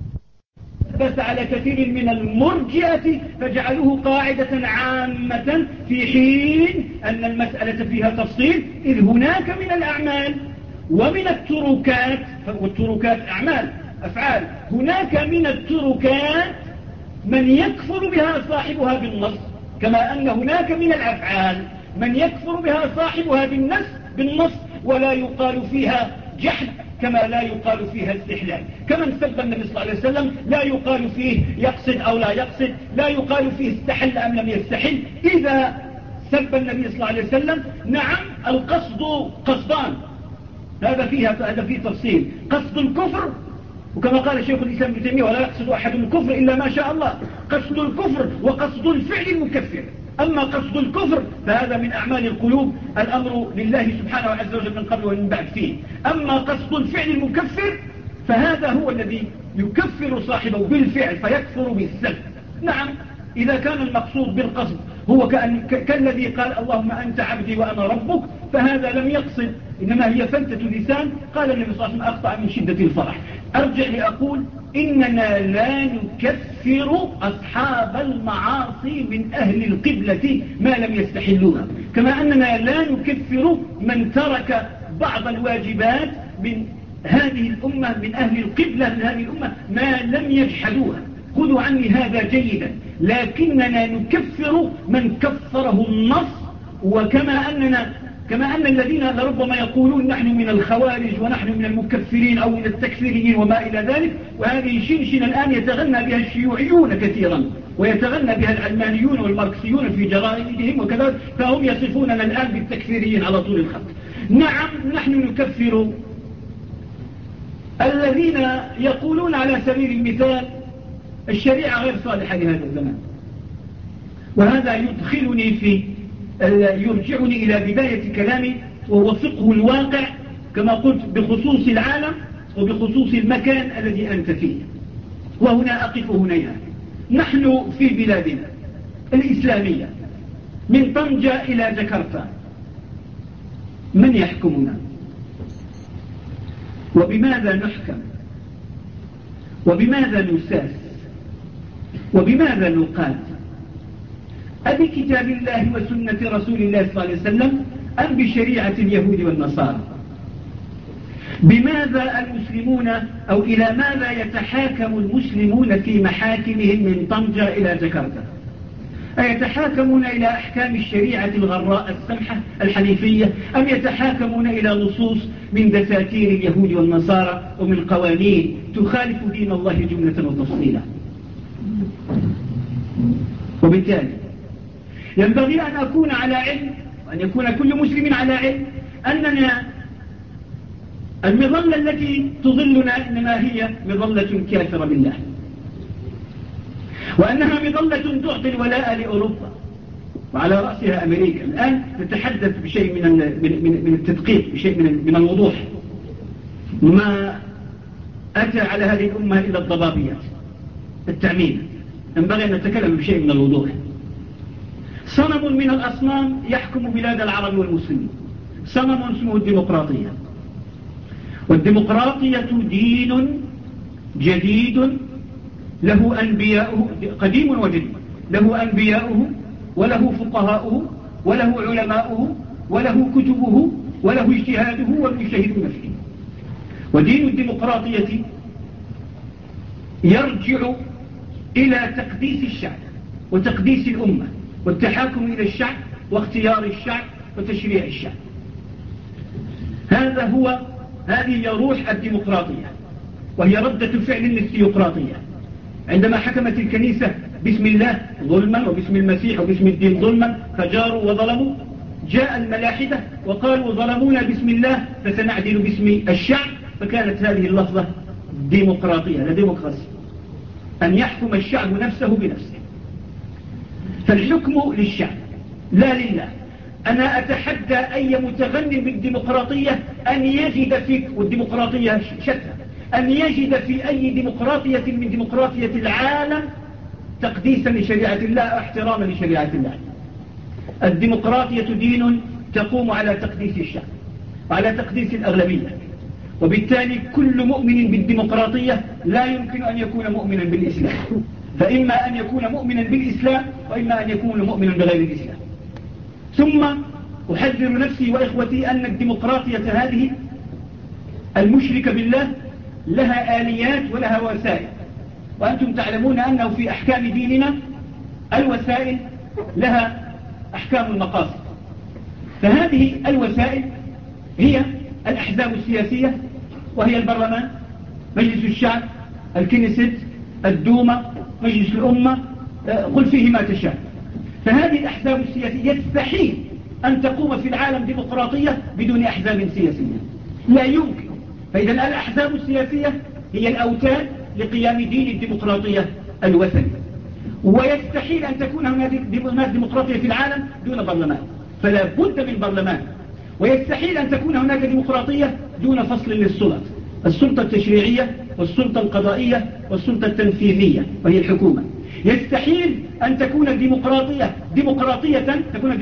بس على كثير من المرجئة فجعلوه قاعدة عامة، في حين أن المسألة فيها تفصيل. إذ هناك من الأعمال ومن التركات، والتركات أعمال أفعال، هناك من التركات من يكفر بها صاحبها بالنص، كما أن هناك من الأفعال من يكفر بها صاحبها بالنص ولا يقال فيها جحد، كما لا يقال فيها استحلال. كمن سب النبي صلى الله عليه وسلم لا يقال فيه يقصد أو لا يقصد، لا يقال فيه استحل أم لم يستحل. إذا سب النبي صلى الله عليه وسلم، نعم القصد قصدان، هذا فيه تفصيل. قصد الكفر، وكما قال شيخ الإسلام ابن تيمية ولا يقصد أحد الكفر إلا ما شاء الله، قصد الكفر وقصد الفعل المكفر. أما قصد الكفر فهذا من أعمال القلوب، الأمر لله سبحانه وعز وجل من قبل ومن بعد فيه. أما قصد الفعل المكفر فهذا هو الذي يكفر صاحبه بالفعل فيكفر بالسب. نعم إذا كان المقصود بالقصد هو كالذي قال اللهم أنت عبدي وأنا ربك، فهذا لم يقصد، إنما هي فلتة لسان. قال النبي صلى الله عليه وسلم أخطأ من شدة الفرح. أرجع لأقول إننا لا نكفر أصحاب المعاصي من أهل القبلة ما لم يستحلوها، كما أننا لا نكفر من ترك بعض الواجبات من هذه الأمة، من أهل القبلة من هذه الأمة ما لم يجحدوها. خذوا عني هذا جيدا. لكننا نكفر من كفره النص، كما أن الذين لربما يقولون نحن من الخوارج ونحن من المكفرين أو من التكفيريين وما إلى ذلك، وهذه شنشن الآن يتغنى بها الشيوعيون كثيرا، ويتغنى بها العلمانيون والماركسيون في جرائدهم وكذا، فهم يصفوننا الآن بالتكفيريين على طول الخط. نعم نحن نكفر الذين يقولون على سبيل المثال الشريعة غير صالحة لهذا الزمان، وهذا يرجعني إلى بداية كلامي، وهو فقه الواقع كما قلت بخصوص العالم وبخصوص المكان الذي أنت فيه. وهنا أقف هنا. نحن في بلادنا الإسلامية من طنجة إلى جاكرتا من يحكمنا؟ وبماذا نحكم؟ وبماذا نساس؟ وبماذا نقاد؟ أبكتاب الله وسنة رسول الله صلى الله عليه وسلم أم بشريعة اليهود والنصارى؟ بماذا المسلمون أو إلى ماذا يتحاكم المسلمون في محاكمهم من طنجة إلى جاكرتا؟ أيتحاكمون إلى أحكام الشريعة الغراء السمحة الحنيفية، أم يتحاكمون إلى نصوص من دساتير اليهود والنصارى ومن قوانين تخالف دين الله جملة وتفصيلا؟ وبالتالي ينبغي أن أكون على علم وأن يكون كل مسلم على علم أننا المظلة التي تظلنا إنما هي مظلة كافرة بالله، وأنها مظلة تعطي الولاء لأوروبا وعلى رأسها أمريكا. الآن نتحدث بشيء من التدقيق، بشيء من الوضوح. ما أتى على هذه الأمة إلا الضبابيات التعميم. ينبغي أن نتكلم بشيء من الوضوح. صنم من الأصنام يحكم بلاد العرب والمسلمين، صنم اسمه الديمقراطية. والديمقراطية دين جديد له أنبياؤه، قديم وجديد، له أنبياؤه وله فقهاؤه وله علماؤه وله كتبه وله اجتهاده والمجتهدون فيه. ودين الديمقراطية يرجع إلى تقديس الشعب وتقديس الأمة والتحاكم إلى الشعب واختيار الشعب وتشريع الشعب. هذه هي روح الديمقراطية، وهي ردة فعل للثيوقراطية. عندما حكمت الكنيسة باسم الله ظلما وباسم المسيح وباسم الدين ظلما فجاروا وظلموا، جاء الملاحدة وقالوا ظلمونا باسم الله فسنعدل باسم الشعب، فكانت هذه اللفظة ديمقراطية لا ديمقراطية، أن يحكم الشعب نفسه بنفسه. فالحكم للشعب لا لله. أنا أتحدى أي متغني بالديمقراطية أن يجد في، والديمقراطية شتى، أن يجد في أي ديمقراطية من ديمقراطية العالم تقديسا لشريعة الله واحتراما لشريعة الله. الديمقراطية دين تقوم على تقديس الشعب وعلى تقديس الأغلبية، وبالتالي كل مؤمن بالديمقراطية لا يمكن أن يكون مؤمنا بالإسلام، فإما أن يكون مؤمنا بالإسلام وإما أن يكون مؤمنا بغير الإسلام. ثم أحذر نفسي وإخوتي أن الديمقراطية هذه المشركة بالله لها آليات ولها وسائل، وأنتم تعلمون أنه في أحكام ديننا الوسائل لها أحكام المقاصد. فهذه الوسائل هي الأحزاب السياسية، وهي البرلمان، مجلس الشعب، الكنيست، الدومة، مجلس الأمة، قل فيه ما تشاء. فهذه الأحزاب السياسية يستحيل أن تقوم في العالم ديمقراطية بدون أحزاب سياسية، لا يمكن. فإذا الأحزاب السياسية هي الأوتاد لقيام دين الديمقراطية الوثني، ويستحيل أن تكون هناك ديمقراطية في العالم دون برلمان، فلا بد من برلمان. ويستحيل أن تكون هناك ديمقراطية دون فصل للسلطة، السلطة التشريعية والسلطة القضائية والسلطة التنفيذية وهي الحكومة. يستحيل أن تكون ديمقراطية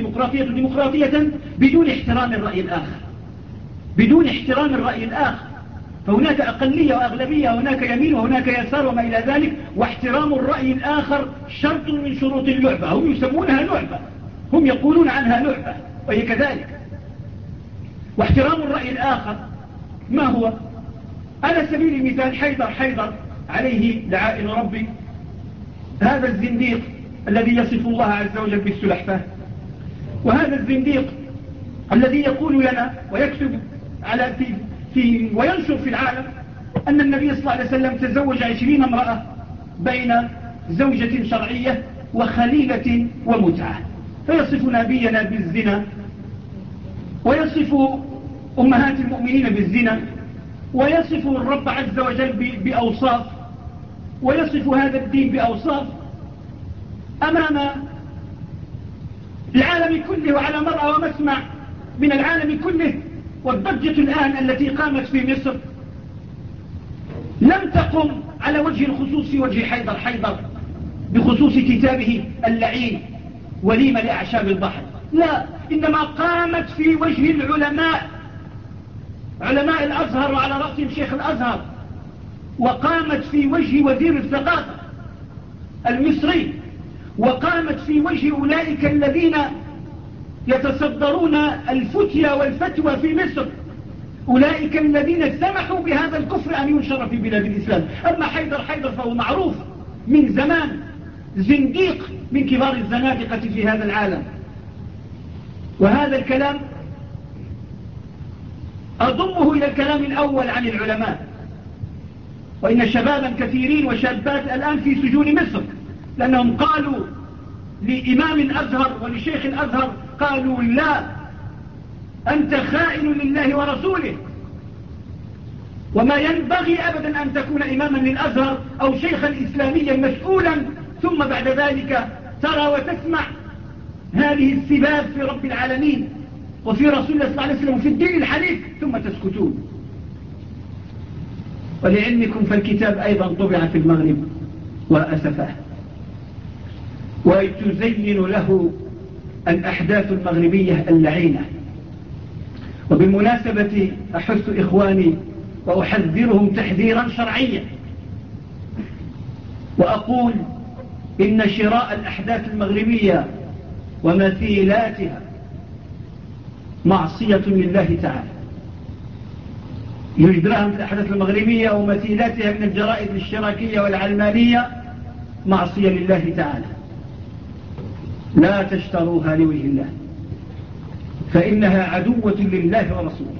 بدون احترام الرأي الآخر، بدون احترام الرأي الآخر. فهناك أقلية وأغلبية، هناك يمين وهناك يسار وما إلى ذلك، واحترام الرأي الآخر شرط من شروط اللعبة. هم يسمونها لعبة، هم يقولون عنها لعبة وهي كذلك. واحترام الرأي الآخر ما هو؟ على سبيل المثال حيدر عليه لعائن ربي، هذا الزنديق الذي يصف الله عز وجل بالسلحفاة، وهذا الزنديق الذي يقول لنا ويكتب على وينشر في العالم أن النبي صلى الله عليه وسلم تزوج 20 امرأة بين زوجة شرعية وخليلة ومتعة، فيصف نبينا بالزنا، ويصف أمهات المؤمنين بالزنا، ويصف الرب عز وجل بأوصاف، ويصف هذا الدين بأوصاف أمام العالم كله وعلى مرأى ومسمع من العالم كله. والضجة الآن التي قامت في مصر لم تقم على وجه الخصوص في وجه حيدر بخصوص كتابه اللعين وليمة لأعشاب البحر، لا، إنما قامت في وجه العلماء، علماء الأزهر وعلى رأسهم شيخ الأزهر، وقامت في وجه وزير الثقافة المصري، وقامت في وجه أولئك الذين يتصدرون الفتيا والفتوى في مصر، أولئك الذين سمحوا بهذا الكفر أن ينشر في بلاد الإسلام. أما حيدر فهو معروف من زمان، زنديق من كبار الزنادقة في هذا العالم. وهذا الكلام أضمه إلى الكلام الأول عن العلماء، وإن شبابا كثيرين وشابات الآن في سجون مصر لأنهم قالوا لإمام الأزهر ولشيخ الأزهر قالوا لا، أنت خائن لله ورسوله، وما ينبغي أبدا أن تكون إماما للأزهر أو شيخا إسلاميا مسؤولا، ثم بعد ذلك ترى وتسمع هذه السباب في رب العالمين وفي رسول الله صلى الله عليه وسلم وفي الدين الحنيف ثم تسكتون. ولعلمكم فالكتاب أيضا طبع في المغرب وأسفه، وتزين له الأحداث المغربية اللعينة. وبالمناسبة أحث إخواني وأحذرهم تحذيرا شرعيا، وأقول إن شراء الأحداث المغربية ومثيلاتها معصية لله تعالى. يجدرها من الأحداث المغربية ومثيلاتها من الجرائد الاشتراكية والعلمانية معصية لله تعالى. لا تشتروها لوجه الله، فإنها عدوة لله ورسوله،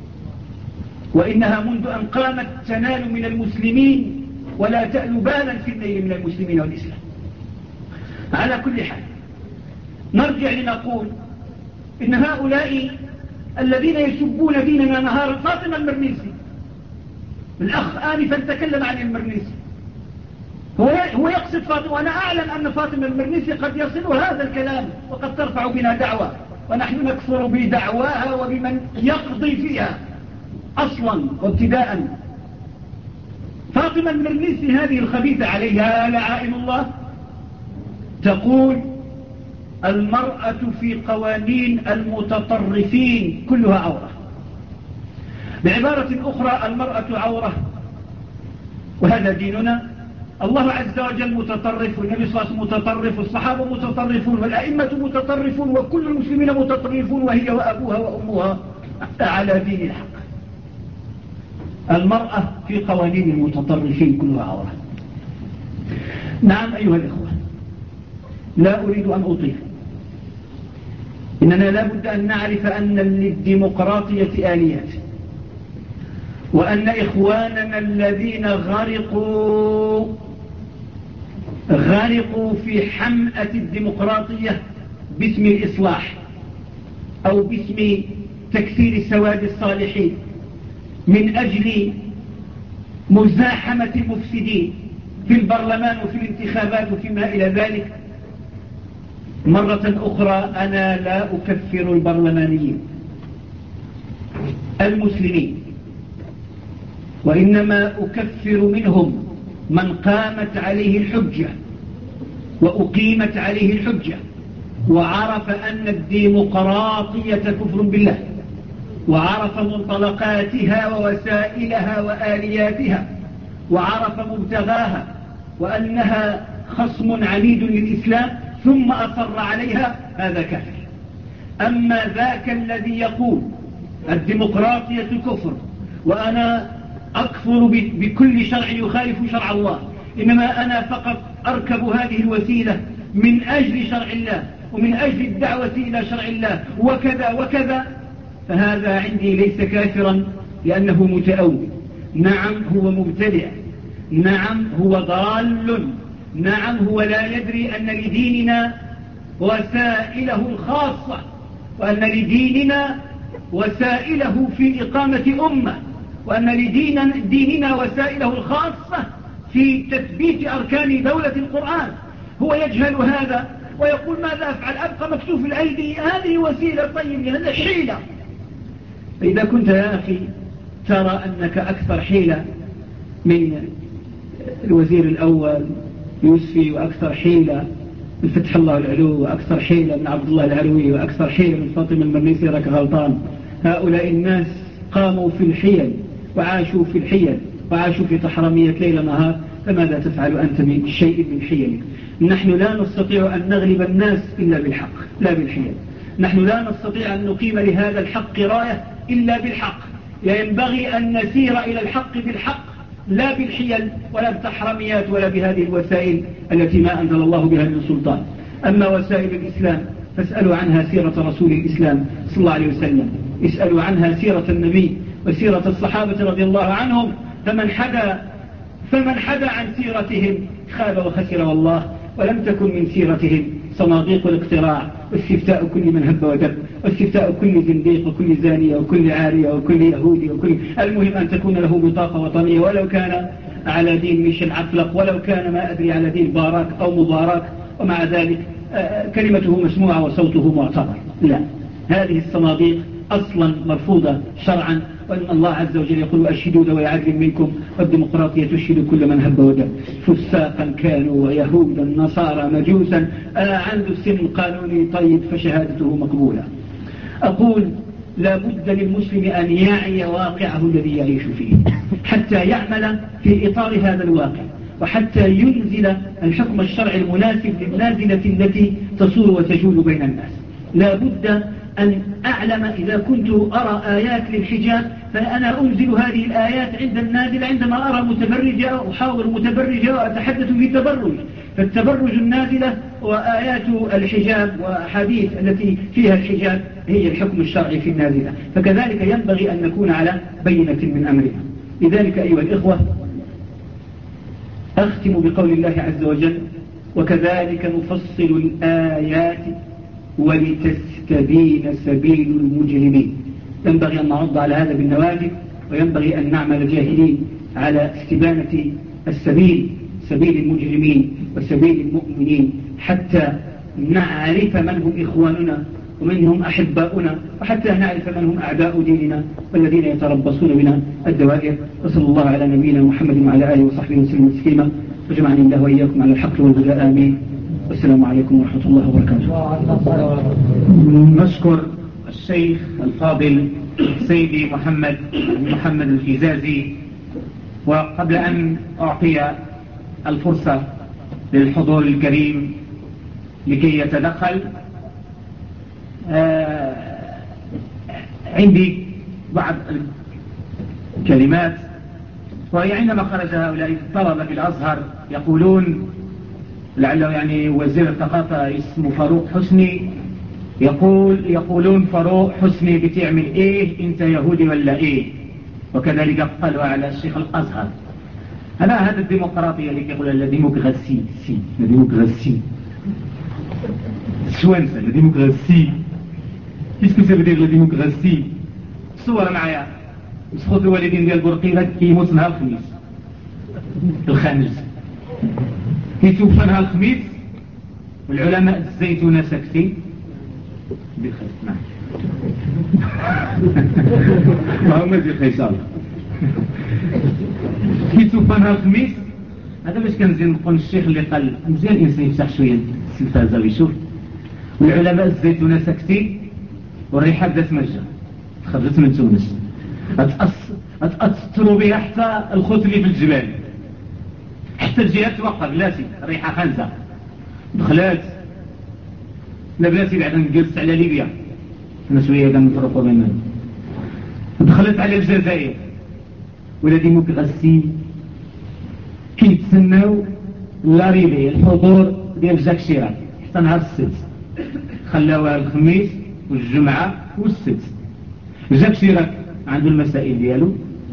وإنها منذ أن قامت تنال من المسلمين ولا تأل بالا في النيل من المسلمين والإسلام. على كل حال نرجع لنقول إن هؤلاء الذين يسبون ديننا نهارا، فاطمة المرنيسي، الأخ آنفا تكلم عن المرنيسي، هو يقصد فاطمة، وأنا أعلم أن فاطمة المرنيسي قد يصل هذا الكلام وقد ترفع بنا دعوة، ونحن نكفر بدعواها وبمن يقضي فيها أصلا وابتداء. فاطمة المرنيسي هذه الخبيثة عليها لعائن الله تقول المرأة في قوانين المتطرفين كلها عورة. بعبارة أخرى المرأة عورة، وهذا ديننا. الله عز وجل متطرف، والنبي صلى الله عليه وسلم متطرف، والصحابة متطرفون، والأئمة متطرفون، وكل المسلمين متطرفون، وهي وأبوها وأمها على دين الحق. المرأة في قوانين المتطرفين كلها عورة. نعم أيها الإخوة، لا أريد أن أطيل، إننا لا بد أن نعرف أن للديمقراطية آليات، وأن إخواننا الذين غرقوا في حمأة الديمقراطية باسم الإصلاح أو باسم تكثير سواد الصالحين من أجل مزاحمة المفسدين في البرلمان وفي الانتخابات وفيما إلى ذلك. مرة أخرى أنا لا أكفر البرلمانيين المسلمين، وإنما أكفر منهم من قامت عليه الحجة وأقيمت عليه الحجة وعرف أن الديمقراطية كفر بالله، وعرف منطلقاتها ووسائلها وآلياتها، وعرف مبتغاها، وأنها خصم عنيد للإسلام ثم أصر عليها، هذا كافر. أما ذاك الذي يقول الديمقراطية كفر وأنا أكفر بكل شرع يخالف شرع الله، إنما أنا فقط أركب هذه الوسيلة من أجل شرع الله ومن أجل الدعوة إلى شرع الله وكذا وكذا، فهذا عندي ليس كافرا لأنه متأول. نعم هو مبتدع، نعم هو ضال، نعم هو لا يدري أن لديننا وسائله الخاصة، وأن لديننا وسائله في إقامة أمة، وأن لديننا وسائله الخاصة في تثبيت أركان دولة القرآن. هو يجهل هذا ويقول ماذا أفعل؟ أبقى مكتوف الأيدي؟ هذه وسيلة، طيب هذا حيلة. فإذا كنت يا أخي ترى أنك أكثر حيلة من الوزير الأول يوسفي، وأكثر حيلة من فتح الله العلو، وأكثر حيلة من عبد الله العلوي، وأكثر حيلة من فاطمة المرنيسي، راك غلطان. هؤلاء الناس قاموا في الحيل وعاشوا في الحيل وعاشوا في تحرمية ليل نهار، فماذا تفعل أنت من شيء من حيلك؟ نحن لا نستطيع أن نغلب الناس إلا بالحق لا بالحيل. نحن لا نستطيع أن نقيم لهذا الحق راية إلا بالحق. ينبغي أن نسير إلى الحق بالحق لا بالحيل ولا بالتحرميات ولا بهذه الوسائل التي ما أنزل الله بها من سلطان. أما وسائل الإسلام فاسألوا عنها سيرة رسول الإسلام صلى الله عليه وسلم، اسألوا عنها سيرة النبي وسيرة الصحابة رضي الله عنهم، فمن حدا عن سيرتهم خاب وخسر والله، ولم تكن من سيرتهم صناديق والاقتراع واستفتاء كل من هب ودب واستفتاء كل زنديق وكل زانية وكل عارية وكل يهودي وكل المهم أن تكون له بطاقة وطنية ولو كان على دين ميشيل عفلق ولو كان ما أدري على دين باراك أو مبارك ومع ذلك كلمته مسموعة وصوته معتبر. لا، هذه الصناديق أصلا مرفوضة شرعا، وأن الله عز وجل يقول أشهدوا ذوي عدل منكم، والديمقراطية تشهد كل من هب ودب، فساقا كانوا ويهودا نصارى مجوسا عنده السن القانوني طيب فشهادته مقبولة. أقول لا بد للمسلم أن يعي واقعه الذي يعيش فيه حتى يعمل في إطار هذا الواقع، وحتى ينزل الحكم الشرعي المناسب للنازلة التي تصور وتجول بين الناس. لا بد أن أعلم إذا كنت أرى آيات للحجاب فأنا أنزل هذه الآيات عند النازل عندما أرى متبرجة أحاور متبرجة وأتحدث في التبرج، فالتبرج النازلة وآيات الحجاب وحديث التي فيها الحجاب هي الحكم الشرعي في النازلة، فكذلك ينبغي أن نكون على بينة من أمرنا. لذلك أيها الإخوة أختم بقول الله عز وجل وكذلك نفصل الآيات ولتستبين سبيل المجرمين. ينبغي أن نعض على هذا بالنواجذ، وينبغي أن نعمل جاهدين على استبانة السبيل، سبيل المجرمين وسبيل المؤمنين، حتى نعرف من هم إخواننا ومن هم أحباؤنا، وحتى نعرف من هم أعداء ديننا والذين يتربصون بنا الدوائر. وصلى الله على نبينا محمد وعلى آله وصحبه وسلم تسليما، وجمعني الله وإياكم على الحق والهدى آمين. والسلام عليكم ورحمة الله وبركاته. نشكر الشيخ الفاضل سيدي محمد الحجازي. وقبل أن أعطي الفرصة للحضور الكريم لكي يتدخل عندي بعض الكلمات، وهي عندما خرج هؤلاء الطلبة في الأزهر يقولون لعله يعني وزير الثقافة اسمه فاروق حسني يقولون فاروق حسني بتعمل ايه انت يهودي ولا ايه، وكذلك قالوا على الشيخ الأزهر. هذا الديمقراطية اللي يقول la démocratie سوانسة la démocratie. qu'est-ce que ça veut dire la démocratie؟ صور معايا مسخوط الوالدين ديال بورقيلة كيموت نهار الخميس كيتوفى نهار الخميس والعلماء الزيتونة ساكتين بخير. نعم ما هو مزيد خيصال كيتوفى نهار الخميس. هذا باش كنزيد نقول الشيخ اللي قال مزيان الانسان يفتح شويه التلفازه ويشوف، والعلماء الزيتونة ساكتين والريحه بدات تمجى خرجت من تونس تأثروا بها حتى الخوت اللي في الجبال، حتى الجهات توقف بلاتي الريحه خانزه دخلات. لا بلاتي بعد نجلس على ليبيا انا شويه كنفرقوا بينهم، دخلت على الجزائر ولا ديمقراطي كيتسناو لاريبي الحضور ديال جاك شيراك حتى نهار السبت، خلاوها الخميس والجمعه والسبت. جاك شيراك عنده المسائل ديالو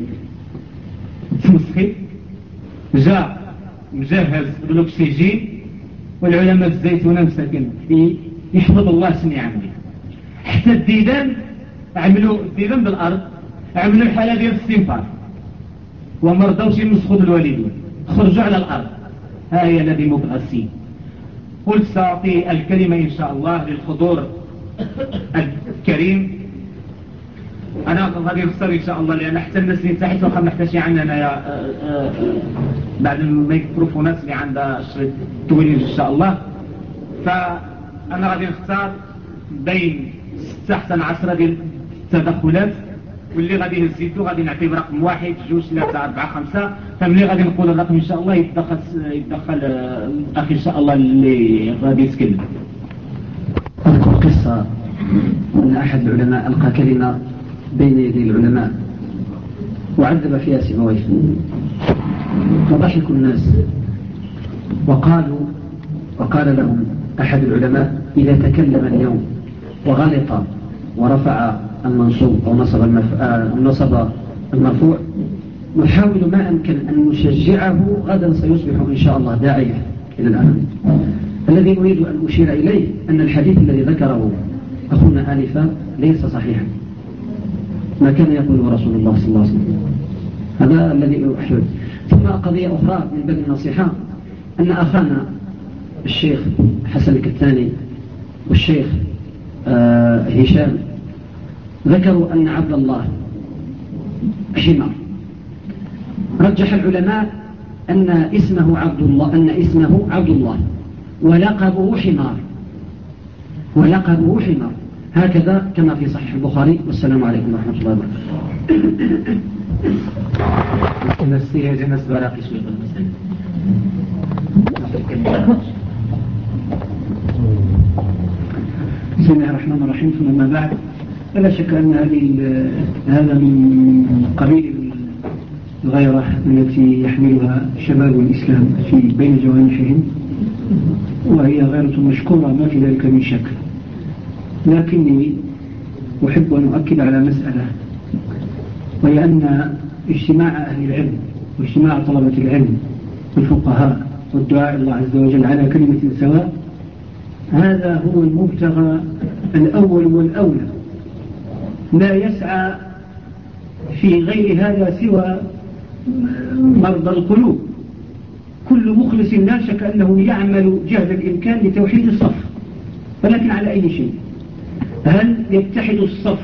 تمسخي جا مجهز بالاكسجين، والعلماء الزيتونة مساكن يحفظ الله سمي عمي. حتى الديدان عملوا الديدان بالارض، عملوا الحالة ديال السنفار وما رضاوش يمسخوا بالوالدين، خرجوا على الارض. ها هي لا ديمقراطية. قلت سأعطي الكلمة إن شاء الله للحضور الكريم. أنا غادي نختار إن شاء الله لأن حتى الناس اللي تحت وخا محتاجين عندنا بعد الميكروفونات اللي عندها شريط طويل إن شاء الله، فأنا غادي نختار بين 6 حتى 10 ديال التدخلات، واللي غادي يزيدوا غادي نعطيه برقم 1 2 3 4 5. فملي غادي نقول الرقم إن شاء الله يتدخل الأخ إن شاء الله اللي غادي يتكلم. أذكر قصة أن أحد العلماء ألقى كلمة بين يدي العلماء وعذب فيها سيبويه، فضحكوا الناس وقال لهم أحد العلماء إذا تكلم اليوم وغلط ورفع المنصوب أو نصب المرفوع نحاول ما أمكن أن نشجعه، غدا سيصبح إن شاء الله داعية إلى الأمام. الذي أريد أن أشير إليه أن الحديث الذي ذكره أخونا آنفا ليس صحيحا، ما كان يقوله رسول الله صلى الله عليه وسلم، هذا الذي أحب. ثم قضية أخرى من باب النصيحة، أن أخانا الشيخ حسن الكتاني والشيخ هشام ذكروا أن عبد الله حمار. رجح العلماء أن اسمه عبد الله ولقبه حمار، هكذا كما في صحيح البخاري. والسلام عليكم ورحمة الله وبركاته. نفسي جنس براقي سويق المسألة. بسم الله الرحمن الرحيم. ثم ما بعد، لا شك أن هذا من قبيل الغيرة التي يحملها شباب الإسلام في بين جوانحهم، وهي غيرة مشكورة ما في ذلك من شك. لكني أحب أن أؤكد على مسألة، وهي أن اجتماع أهل العلم واجتماع طلبة العلم والفقهاء والدعاء الله عز وجل على كلمة سواء، هذا هو المبتغى الأول والأولى. لا يسعى في غير هذا سوى مرضى القلوب. كل مخلص لا شك أنه يعمل جهد الإمكان لتوحيد الصف، ولكن على أي شيء؟ هل يتحد الصف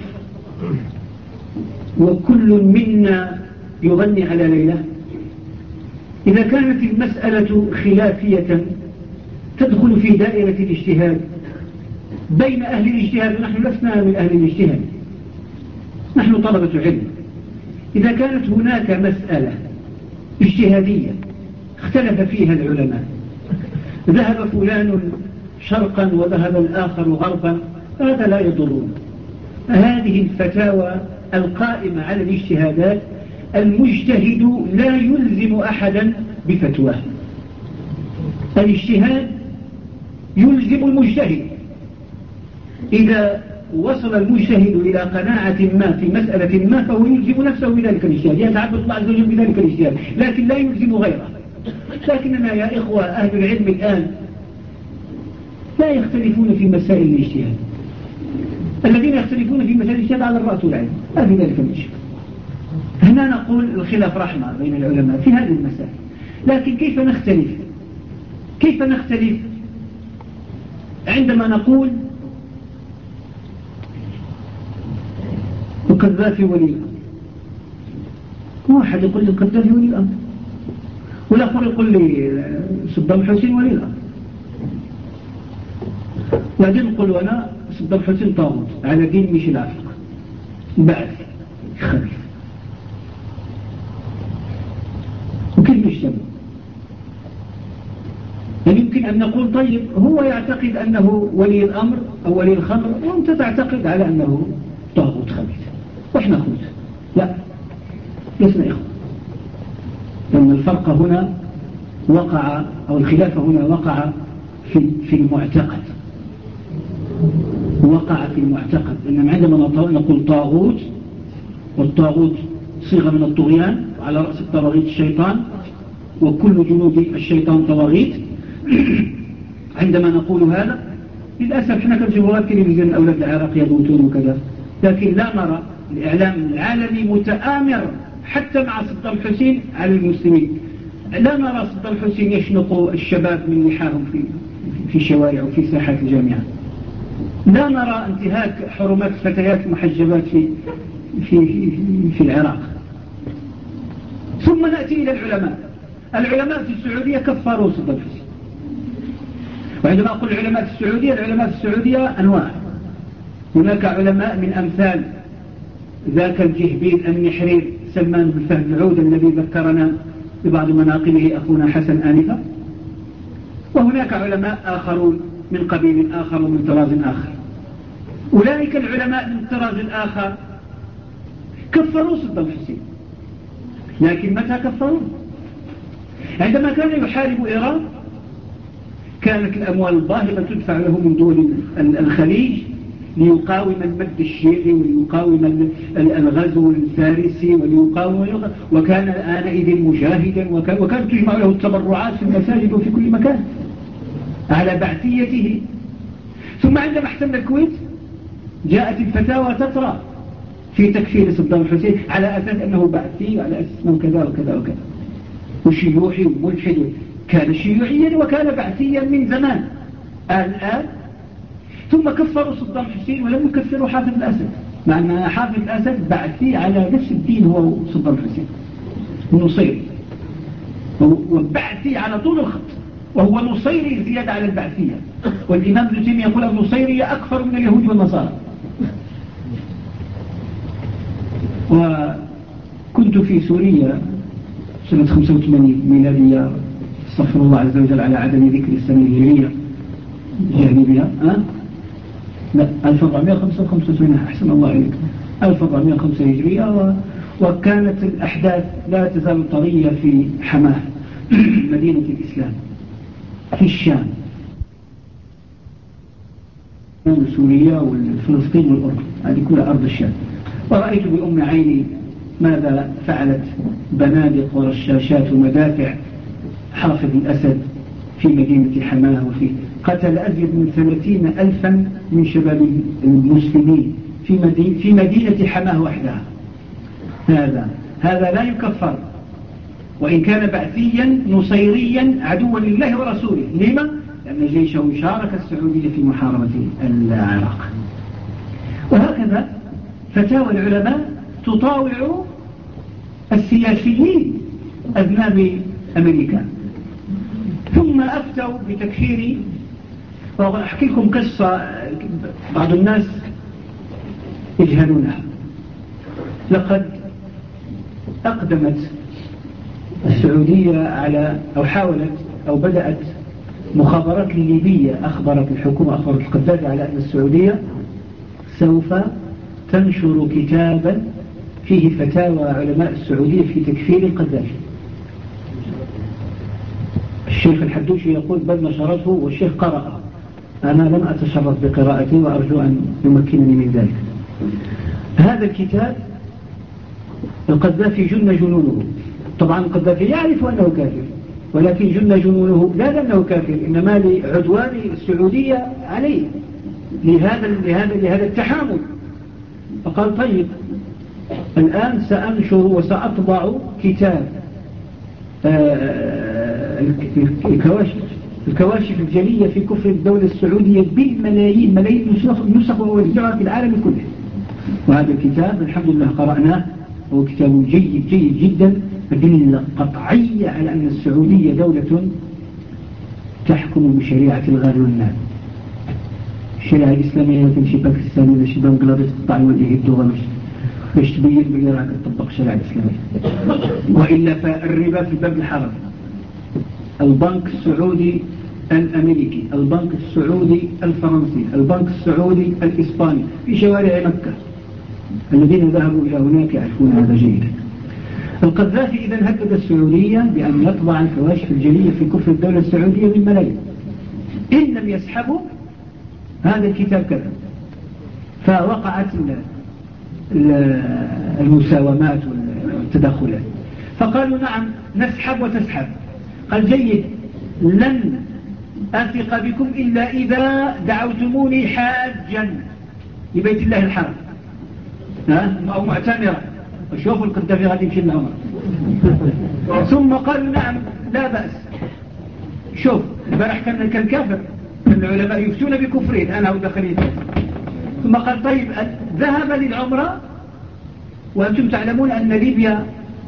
وكل منا يغني على ليلة؟ إذا كانت المسألة خلافية تدخل في دائرة الاجتهاد بين أهل الاجتهاد، ونحن لسنا من أهل الاجتهاد، نحن طلبة علم. إذا كانت هناك مسألة اجتهادية اختلف فيها العلماء، ذهب فلان شرقا وذهب الآخر غربا، هذا لا يضرون. هذه الفتاوى القائمة على الاجتهادات، المجتهد لا يلزم أحدا بفتواه. الاجتهاد يلزم المجتهد. إذا وصل المجتهد إلى قناعة ما في مسألة ما، فهو يلزم نفسه بذلك الاجتهاد، يتعبد الله عز وجل بذلك الاجتهاد، لكن لا يلزم غيره. لكننا يا إخوة أهل العلم الآن لا يختلفون في مسائل الاجتهاد. الذين يختلفون في مسائل الاجتهاد على الرأس والعين، ما في ذلك من شيء. هنا نقول الخلاف رحمة بين العلماء في هذه المسائل، لكن كيف نختلف عندما نقول القذافي ولي الأمر؟ واحد يقول لي القذافي ولي الأمر، والآخر يقول لي صدام حسين ولي الأمر، بعدين نقول أنا صدام حسين طاغوت على دين ميشيل عفق بعث خبيث، وكيف نجتمع؟ يعني يمكن أن نقول طيب هو يعتقد أنه ولي الأمر أو ولي الخمر، وأنت تعتقد على أنه طاغوت خبيث، وإحنا أخوت. لا، لسنا إخوة، لأن الفرق هنا وقع، أو الخلاف هنا وقع في المعتقد، إنما عندما نقول طاغوت، والطاغوت صيغة من الطغيان، وعلى رأس الطواغيت الشيطان، وكل جنود الشيطان طواغيت. عندما نقول هذا للأسف احنا كجمهورات تلفزيون الأولاد العراق يموتون وكذا، لكن لا نرى الإعلام العالمي متآمر حتى مع صدام حسين على المسلمين. لا نرى صدام حسين يشنق الشباب من لحاهم في الشوارع وفي ساحات الجامعات. لا نرى انتهاك حرمات الفتيات المحجبات في العراق. ثم نأتي إلى العلماء في السعودية كفروا صدام حسين. وعندما أقول العلماء في السعودية أنواع. هناك علماء من أمثال ذاك الجهبيل النحرير سلمان بن فهد العود الذي ذكرنا ببعض مناقبه أخونا حسن آنفة، وهناك علماء آخرون من قبيل آخر ومن طراز آخر. أولئك العلماء من الطراز الآخر كفروا صدام حسين، لكن متى كفروا؟ عندما كان يحارب إيران كانت الأموال الباهظة تدفع له من دول الخليج ليقاوم المد الشيعي وليقاوم الغزو الفارسي وكان آنئذ مجاهدا، وكانت تجمع له التبرعات في المساجد وفي كل مكان. على بعثيته. ثم عندما احتل الكويت جاءت الفتاوى تطرى في تكفير صدام حسين على أساس أنه بعثي وعلى أساس أنه كذا وكذا وكذا وشيوعي وملحد. كان شيوعيا وكان بعثيا من زمان. الآن ثم كفروا صدام حسين ولم يكفروا حافظ الأسد، مع أن حافظ الأسد بعثي على نفس الدين هو صدام حسين نصيري، وبعثي على طول الخط، وهو نصيري زيادة على البعثية. والإمام ابن تيمية يقول النصيري أكثر من اليهود والنصارى. وكنت في سوريا سنة 85 ميلادية، استغفر الله عز وجل على عدم ذكر السنة الهجرية جهني بها. لا 1485 أحسن الله إليك، 1405 هجرية. وكانت الأحداث لا تزال طرية في حماه مدينة الإسلام في الشام، سوريا والفلسطين والأردن، هذه كلها أرض الشام. ورأيت بأم عيني ماذا فعلت بنادق ورشاشات ومدافع حافظ الأسد في مدينة حماه، وفي قتل أزيد من 30,000 من شباب المسلمين في مدينة حماه وحدها. هذا لا يكفر، وإن كان بعثيا نصيريا عدوا لله ورسوله. لما؟ لأن جيشه شارك السعودية في محاربة العراق. وهكذا فتاوى العلماء تطاوع السياسيين أذناب أمريكا. ثم أفتوا بتكفير. وأحكي لكم قصة بعض الناس يجهلونها. لقد أقدمت السعودية على أو حاولت أو بدأت مخابرات الليبية أخبرت الحكومة، أخبرت القذافي على أن السعودية سوف تنشر كتابا فيه فتاوى علماء السعودية في تكفير القذافي. الشيخ الحدوشي يقول بل نشرته والشيخ قرأ. أنا لم أتشرف بقراءته وأرجو أن يمكنني من ذلك. هذا الكتاب القذافي جن جنونه. طبعا القذافي يعرف أنه كافر، ولكن جن جنونه لا لأنه كافر، إنما لعدوان السعودية عليه لهذا التحامل. فقال طيب الآن سأنشر وسأطبع كتاب الكواشف الجلية في كفر الدولة السعودية بالملايين نسخ ووزعها في العالم كله. وهذا الكتاب الحمد لله قرأناه، هو كتاب جيد جدا، أدلة قطعية على أن السعودية دولة تحكم بشريعة الغال والنال. الشريعة الإسلامية تمشي باكستان ولا شي بنغلاديش تقطع وجهه الدغمش باش تبين بلي راك تطبق الشريعة الإسلامية، وإلا فالربا في الباب الحرام. البنك السعودي الأمريكي، البنك السعودي الفرنسي، البنك السعودي الإسباني في شوارع مكة. الذين ذهبوا إلى هناك يعرفون هذا جيدا. القذافي إذا هدد السعودية بأن يطبع الكواشف الجلية في كفر الدولة السعودية بالملايين إن لم يسحبوا هذا الكتاب كذا. فوقعت المساومات والتدخلات، فقالوا نعم نسحب وتسحب. قال جيد، لن أثق بكم إلا إذا دعوتموني حاجا لبيت الله الحرام أو معتمرا. وشوفوا القذافي غادي يمشي للعمر. ثم قالوا نعم لا بأس. شوف البارح كان كافر، كان العلماء يفتون بكفرين أنا ودخلين. ثم قال طيب ذهب للعمرة وأنتم تعلمون أن ليبيا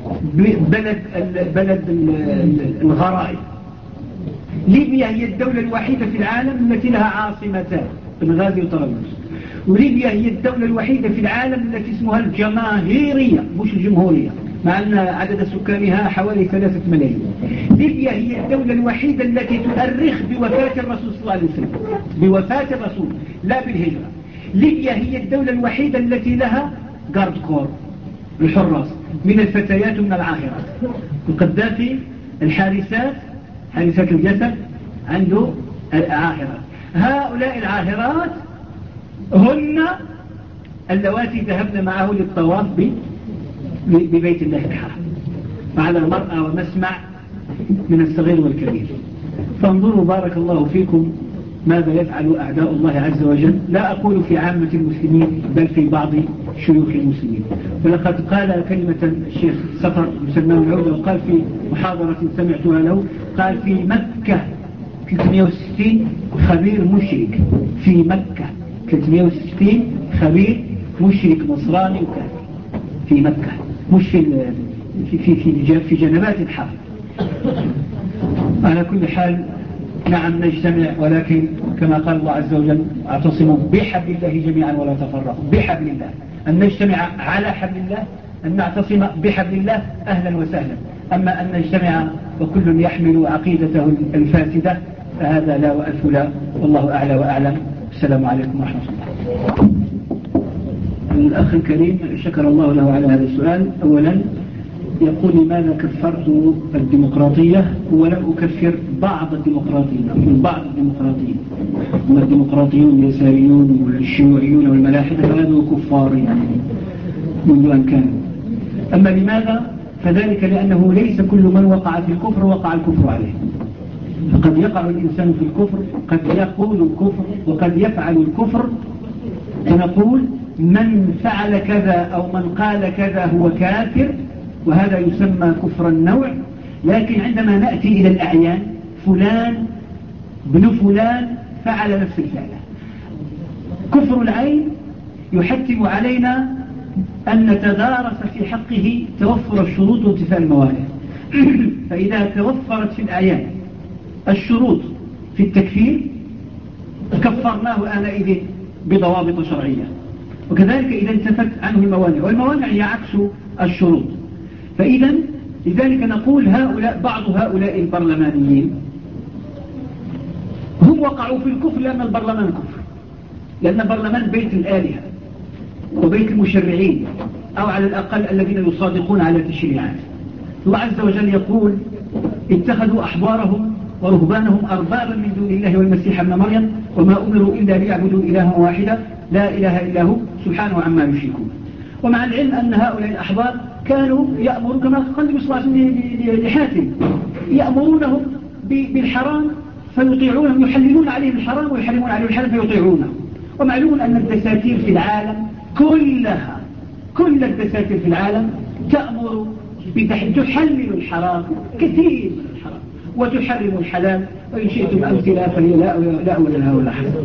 بلد الغرائب. ليبيا هي الدولة الوحيدة في العالم التي لها عاصمتان، بنغازي وطرابلس. وليبيا هي الدولة الوحيدة في العالم التي اسمها الجماهيرية مش الجمهورية، مع أن عدد سكانها حوالي 3 ملايين. ليبيا هي الدولة الوحيدة التي تؤرخ بوفاة الرسول صلى الله عليه وسلم، بوفاة الرسول لا بالهجرة. ليبيا هي الدولة الوحيدة التي لها جارد كور، الحراس من الفتيات ومن العاهرات. القذافي الحارسات، حارسات الجسد، عنده العاهرات. هؤلاء العاهرات هن اللواتي ذهبن معه للطواف ببيت الله الحرام، وعلى المرأة ومسمع من الصغير والكبير. فانظروا بارك الله فيكم ماذا يفعل أعداء الله عز وجل، لا أقول في عامة المسلمين بل في بعض شيوخ المسلمين. ولقد قال كلمة الشيخ سفر مسمى العودة، وقال في محاضرة سمعتها له، قال في مكة 360 خبير مشرك، في مكة 360 خبير مشرك نصراني وكافر في مكة، مش في جنبات الحرب. على كل حال نعم نجتمع، ولكن كما قال الله عز وجل اعتصموا بحبل الله جميعا ولا تفرقوا. بحبل الله، أن نجتمع على حبل الله، أن نعتصم بحبل الله أهلا وسهلا. أما أن نجتمع وكل يحمل عقيدته الفاسدة فهذا لا وألف لا، والله أعلى وأعلم. السلام عليكم ورحمة الله. الأخ الكريم شكر الله له على هذا السؤال. أولا يقول لماذا كفرت الديمقراطية ولم أكفر بعض الديمقراطيين، أقول بعض الديمقراطيين، هم الديمقراطيون اليساريون والشيوعيون والملاحدة فهذا كفار يعني منذ أن كانوا. أما لماذا؟ فذلك لأنه ليس كل من وقع في الكفر وقع الكفر عليه. فقد يقع الإنسان في الكفر، قد يقول الكفر وقد يفعل الكفر، فنقول من فعل كذا أو من قال كذا هو كافر، وهذا يسمى كفر النوع. لكن عندما نأتي إلى الأعيان، فلان بن فلان فعل نفس الفعل، كفر العين يحتم علينا أن نتدارس في حقه توفر الشروط وانتفاء الموانع. فإذا توفرت في الأعيان الشروط في التكفير كفرناه آنئذ بضوابط شرعية، وكذلك إذا انتفت عنه الموانع، والموانع هي عكس الشروط. فإذا لذلك نقول بعض هؤلاء البرلمانيين هم وقعوا في الكفر لأن البرلمان كفر، لأن البرلمان بيت الآلهة وبيت المشرعين، أو على الأقل الذين يصادقون على تشريعات. الله عز وجل يقول اتخذوا أحبارهم ورهبانهم أربابا من دون الله والمسيح ابن مريم وما أمروا إلا ليعبدوا إلها واحدا لا إله إلا هو سبحانه عما يشركون. ومع العلم أن هؤلاء الأحبار كانوا يأمرون كما قال النبي صلى الله عليه وسلم لحاتم، يأمرونهم بالحرام فيطيعونهم، يحللون عليهم الحرام ويحرمون عليهم الحلال فيطيعونهم. ومعلوم أن الدساتير في العالم كلها، كل الدساتير في العالم تأمر تحلل الحرام كثير من الحرام وتحرم الحلال، وإن شئتم أمثلة فهي لا أول لها ولا حسن.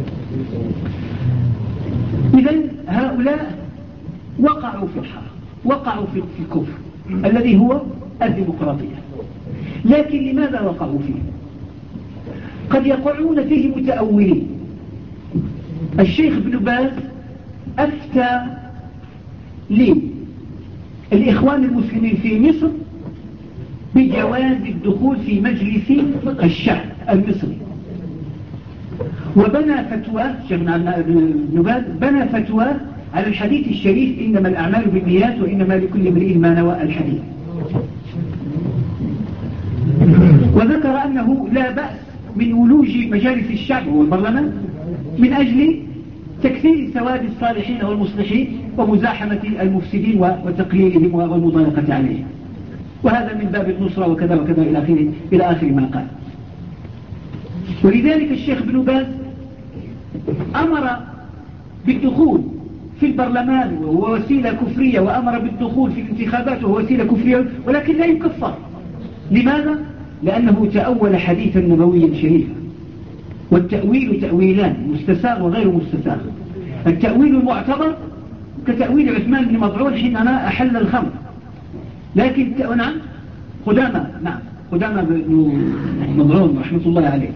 إذن هؤلاء وقعوا في الحرام، وقعوا في الكفر الذي هو الديمقراطية. لكن لماذا وقعوا فيه؟ قد يقعون فيه متأولين. الشيخ ابن باز أفتى للإخوان المسلمين في مصر بجواز الدخول في مجلس الشعب المصري، وبنى فتوى الشيخ ابن باز بنى فتوى على الحديث الشريف إنما الأعمال بالنيات وإنما لكل امرئ ما نوى الحديث، وذكر أنه لا بأس من ولوج مجالس الشعب والبرلمان من أجل تكثير سواد الصالحين والمصلحين ومزاحمة المفسدين وتقليلهم والمضايقة عليهم، وهذا من باب النصرة وكذا وكذا إلى آخر ما قال. ولذلك الشيخ ابن باز أمر بالدخول في البرلمان وهو وسيلة كفرية، وأمر بالدخول في الانتخابات وهو وسيلة كفرية، ولكن لا يكفر. لماذا؟ لأنه تأول حديثا نبويا شريفا، والتأويل تأويلان مستساغ وغير مستساغ. التأويل المعتبر كتأويل عثمان بن مظعون حينما أحل الخمر، لكن نعم قدامى بن مظعون رحمة الله عليه.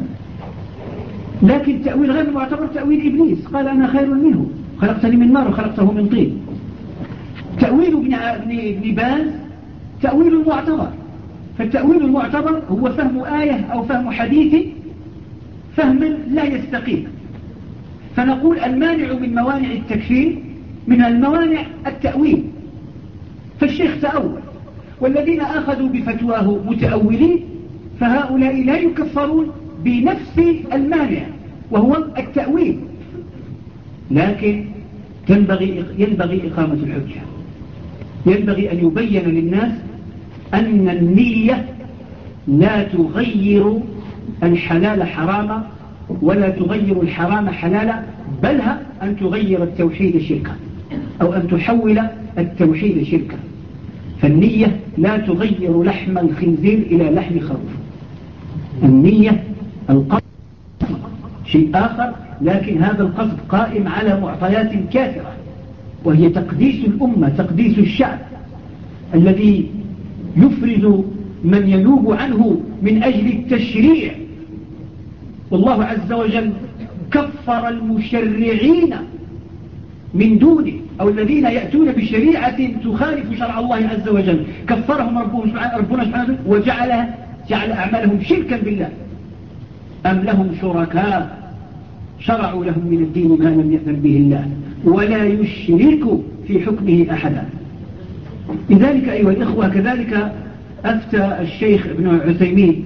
لكن تأويل غير معتبر تأويل إبليس، قال أنا خير منه خلقتني من نار وخلقته من طين. تأويل ابن باز تأويل معتبر، فالتأويل المعتبر هو فهم آية أو فهم حديث فهما لا يستقيم. فنقول المانع من موانع التكفير من الموانع التأويل، فالشيخ تأول، والذين أخذوا بفتواه متأولين فهؤلاء لا يكفرون بنفس المانع وهو التأويل. لكن ينبغي إقامة الحجة، ينبغي أن يبين للناس أن النية لا تغير الحلال حراما ولا تغير الحرام حلالا، بل أن تغير التوحيد شركا، أو أن تحول التوحيد شركا. فالنية لا تغير لحم الخنزير إلى لحم خروف. النية القصد شيء آخر، لكن هذا القصد قائم على معطيات كافرة، وهي تقديس الأمة، تقديس الشعب الذي يفرز من ينوب عنه من أجل التشريع. والله عز وجل كفر المشرعين من دونه، أو الذين يأتون بشريعة تخالف شرع الله عز وجل، كفرهم ربنا سبحانه وجعل أعمالهم شركا بالله. أم لهم شركاء شرعوا لهم من الدين ما لم يأذن به الله ولا يشرك في حكمه أحدا. لذلك أيها الإخوة كذلك أفتى الشيخ ابن عثيمين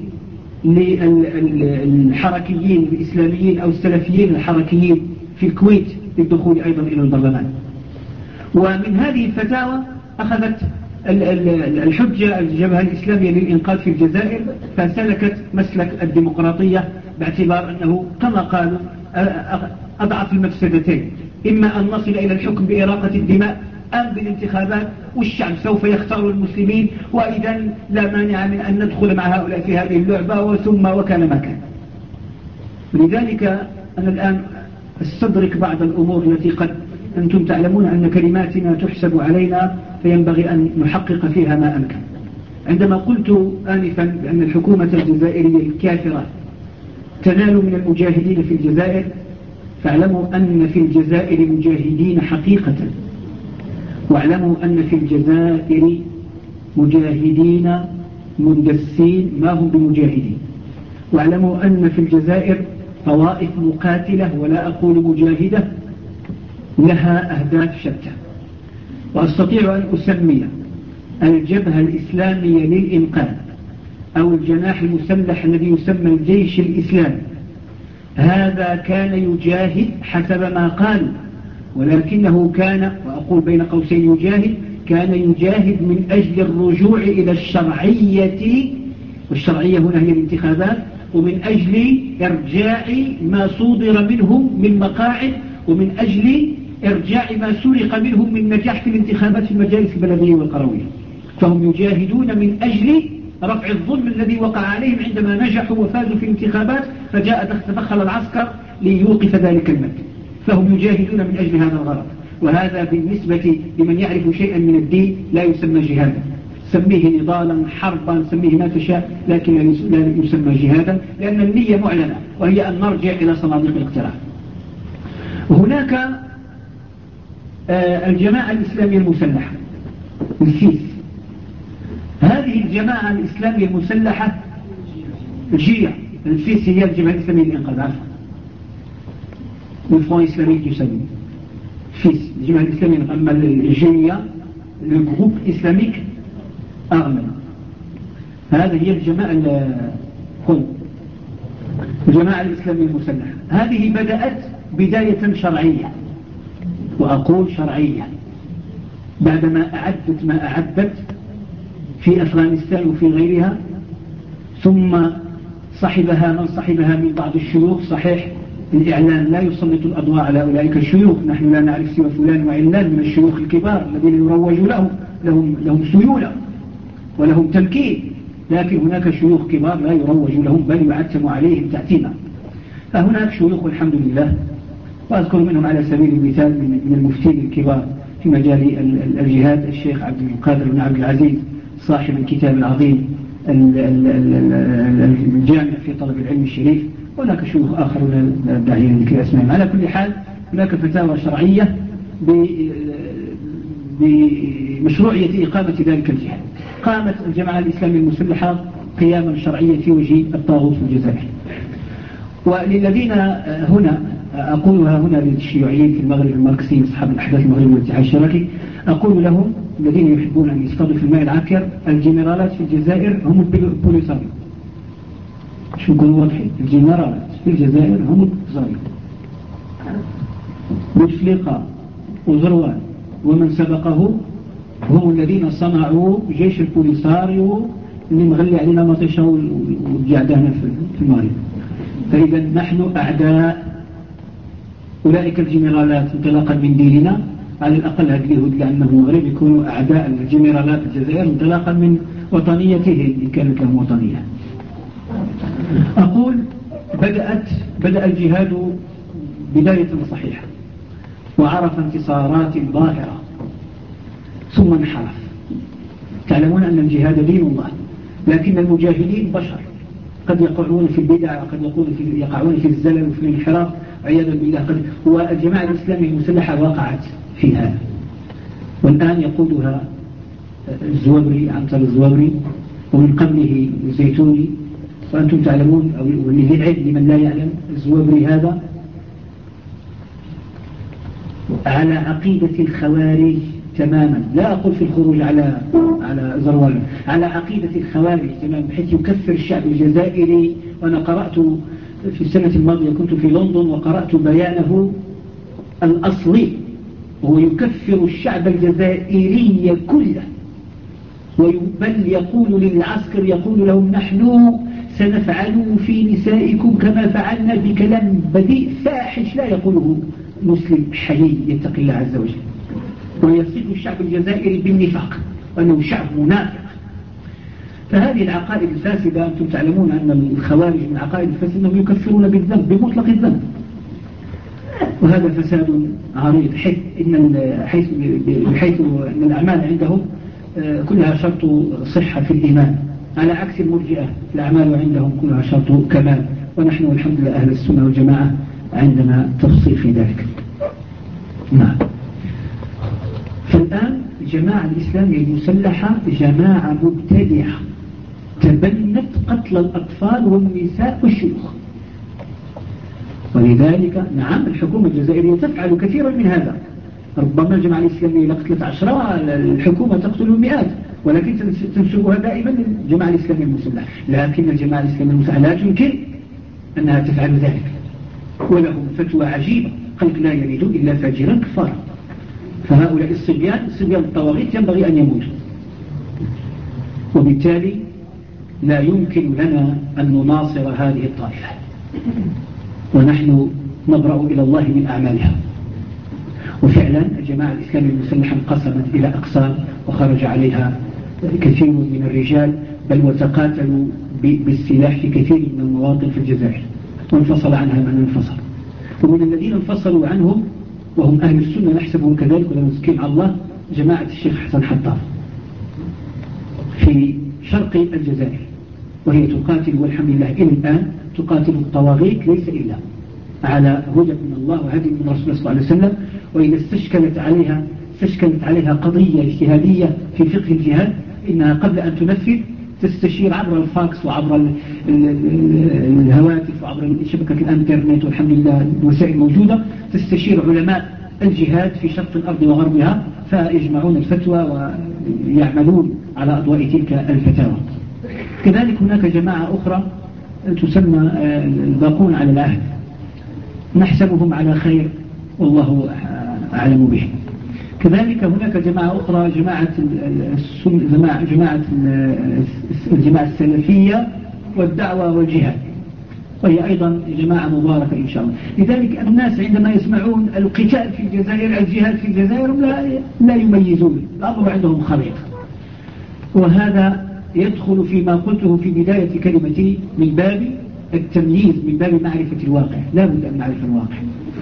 للحركيين الإسلاميين أو السلفيين الحركيين في الكويت للدخول أيضا إلى البرلمان. ومن هذه الفتاوى أخذت الحجة الجبهة الإسلامية للإنقاذ في الجزائر، فسلكت مسلك الديمقراطية باعتبار أنه كما قالوا أضعف المفسدتين، إما أن نصل إلى الحكم بإراقة الدماء أم بالانتخابات، والشعب سوف يختار المسلمين، وإذا لا مانع من أن ندخل مع هؤلاء في هذه اللعبة، وثم وكان ما كان. لذلك أنا الآن استدرك بعض الأمور التي قد أنتم تعلمون أن كلماتنا تحسب علينا، فينبغي أن نحقق فيها ما أمكن. عندما قلت آنفا بأن الحكومة الجزائرية الكافرة تنال من المجاهدين في الجزائر، فاعلموا أن في الجزائر مجاهدين حقيقة، واعلموا أن في الجزائر مجاهدين مندسين ما هم بمجاهدين، واعلموا أن في الجزائر طوائف مقاتلة ولا أقول مجاهدة لها أهداف شتى. وأستطيع أن أسمي الجبهة الإسلامية للإنقاذ أو الجناح المسلح الذي يسمى الجيش الإسلامي، هذا كان يجاهد حسب ما قالوا، ولكنه كان، وأقول بين قوسين يجاهد، كان يجاهد من أجل الرجوع إلى الشرعية، والشرعية هنا هي الانتخابات، ومن أجل إرجاع ما صودر منهم من مقاعد، ومن أجل إرجاع ما سرق منهم من نجاح في الانتخابات في المجالس البلدية والقروية. فهم يجاهدون من أجل رفع الظلم الذي وقع عليهم عندما نجحوا وفازوا في الانتخابات، فجاء تدخل العسكر ليوقف ذلك المد. فهم يجاهدون من أجل هذا الغرض، وهذا بالنسبة لمن يعرف شيئا من الدين لا يسمى جهادا. سميه نضالا، حربا، سميه ما تشاء، لكن لا يسمى جهادا، لأن النية معلنة، وهي أن نرجع إلى صناديق الاقتراع. وهناك الجماعة الإسلامية المسلحة الفيس. هذه الجماعة الإسلامية المسلحة الجية، الفيس هي الجماعة الإسلامية للإنقاذ، عفوا والفرون إسلامي يسمي فيس الجماعة الإسلامية. أما الجية الجروب إسلاميك أغمل، هذه هي الجماعة الجماعة الإسلامية المسلحة. هذه بدأت بداية شرعية، وأقول شرعية، بعدما أعدت ما أعدت في أفغانستان وفي غيرها، ثم صحبها من صحبها من بعض الشيوخ. صحيح الإعلام لا يسلط الأضواء على أولئك الشيوخ، نحن لا نعرف سوى فلان وعلان من الشيوخ الكبار الذين يروج لهم سيولة ولهم تمكين، لكن هناك شيوخ كبار لا يروج لهم بل يعتم عليهم تعتيما. فهناك شيوخ والحمد لله، وأذكر منهم على سبيل المثال من المفتين الكبار في مجال الجهاد الشيخ عبد القادر بن عبد العزيز صاحب الكتاب العظيم الجامع في طلب العلم الشريف. هناك شيوخ آخرون لا داعي لذكر أسمائهم. على كل حال هناك فتاوى شرعية بمشروعية إقامة ذلك الجهاد. قامت الجماعة الإسلامية المسلحة قياما شرعيا في وجه الطاغوت في الجزائر. وللذين هنا أقولها هنا للشيوعيين في المغرب الماركسيين أصحاب الأحداث المغربية والاتحاد الاشتراكي، أقول لهم الذين يحبون أن يصطادوا في الماء العكر، الجنرالات في الجزائر هم البوليساريو. شو نكونوا واضحين، الجنرالات في الجزائر هم البوليساريو. بوتفليقة وزروان ومن سبقه هم الذين صنعوا جيش البوليساريو اللي مغلي علينا مطيشة والجعدانة في المغرب. فإذا نحن أعداء أولئك الجنرالات انطلاقا من ديننا، على الأقل هذه اليهود لأنهم المغرب يكونوا أعداء الجنرالات الجزائر انطلاقا من وطنيتهم إن كانت لهم وطنية. أقول بدأ الجهاد بداية صحيحة وعرف انتصارات ظاهرة ثم انحرف. تعلمون أن الجهاد دين الله، لكن المجاهدين بشر، قد يقعون في البدع وقد يقعون في الزلل وفي الانحراف عياذا بالله. والجماعة الإسلامية المسلحة وقعت في هذا، والآن يقودها الزوابري عنتر الزوابري، ومن قبله الزيتوني. وأنتم تعلمون، أو والذي العلم لمن لا يعلم، الزوابري هذا على عقيدة الخوارج تماما. لا أقول في الخروج على زروال، على عقيدة الخوارج تماما، بحيث يكفر الشعب الجزائري. وأنا قرأت في السنة الماضية، كنت في لندن وقرأت بيانه الأصلي، وهو يكفر الشعب الجزائري كله، بل يقول للعسكر، يقول لهم نحن سنفعل في نسائكم كما فعلنا، بكلام بديء فاحش لا يقوله مسلم حي يتقي الله عز وجل. ويصف الشعب الجزائري بالنفاق وأنه شعب منافق. فهذه العقائد الفاسدة، أنتم تعلمون أن الخوارج من عقائد الفاسدة أنهم يكفرون بالذنب، بمطلق الذنب، وهذا فساد عريض، بحيث أن الأعمال عندهم كلها شرط صحة في الإيمان، على عكس المرجئة الأعمال عندهم كلها شرط كمال. ونحن الحمد لله أهل السنة والجماعة عندنا تفصيل في ذلك. نعم. فالآن الجماعة الإسلامية المسلحة جماعة مبتدعة تبنت قتل الأطفال والنساء والشيوخ، ولذلك نعم الحكومة الجزائرية تفعل كثيرا من هذا. ربما الجماعة الإسلامية لقتلت 10، الحكومة تقتل المئات، ولكن تنسبها دائما للجماعة الإسلامية المسلحة. لكن الجماعة الإسلامية المسلحة لا تنكر أنها تفعل ذلك، ولهم فتوى عجيبة، قالك لا يريد إلا فاجرا كفارا. فهؤلاء الصبيان الطواغيت ينبغي أن يموتوا، وبالتالي لا يمكن لنا أن نناصر هذه الطائفة، ونحن نبرأ إلى الله من أعمالها. وفعلا الجماعة الإسلامية المسلحة انقسمت إلى أقسام، وخرج عليها كثير من الرجال، بل وتقاتلوا بالسلاح في كثير من المواطن في الجزائر، وانفصل عنها من انفصل. ومن الذين انفصلوا عنهم وهم أهل السنة نحسبهم كذلك ولا نزكيهم على الله، جماعة الشيخ حسن حطاب في شرق الجزائر، وهي تقاتل والحمد لله إلى الآن تقاتل الطواغيت، ليس إلا على هدى من الله وهدي من رسول الله صلى الله عليه وسلم. وإذا استشكلت عليها قضية اجتهادية في فقه الجهاد، إنها قبل أن تنفذ تستشير عبر الفاكس وعبر الهواتف وعبر شبكة الانترنت، والحمد لله الوسائل موجودة، تستشير علماء الجهاد في شرق الأرض وغربها، فيجمعون الفتوى ويعملون على أضواء تلك الفتاوى. كذلك هناك جماعة أخرى تسمى الباقون على العهد، نحسبهم على خير والله أعلم بهم. كذلك هناك جماعة أخرى، الجماعة السلفية والدعوة والجهاد، وهي أيضا جماعة مباركة إن شاء الله. لذلك الناس عندما يسمعون القتال في الجزائر، الجهاد في الجزائر، لا يميزون، الأمر عندهم خليط. وهذا يدخل فيما قلته في بداية كلمتي من باب التمييز، من باب معرفة الواقع. لا بد أن نعرف الواقع.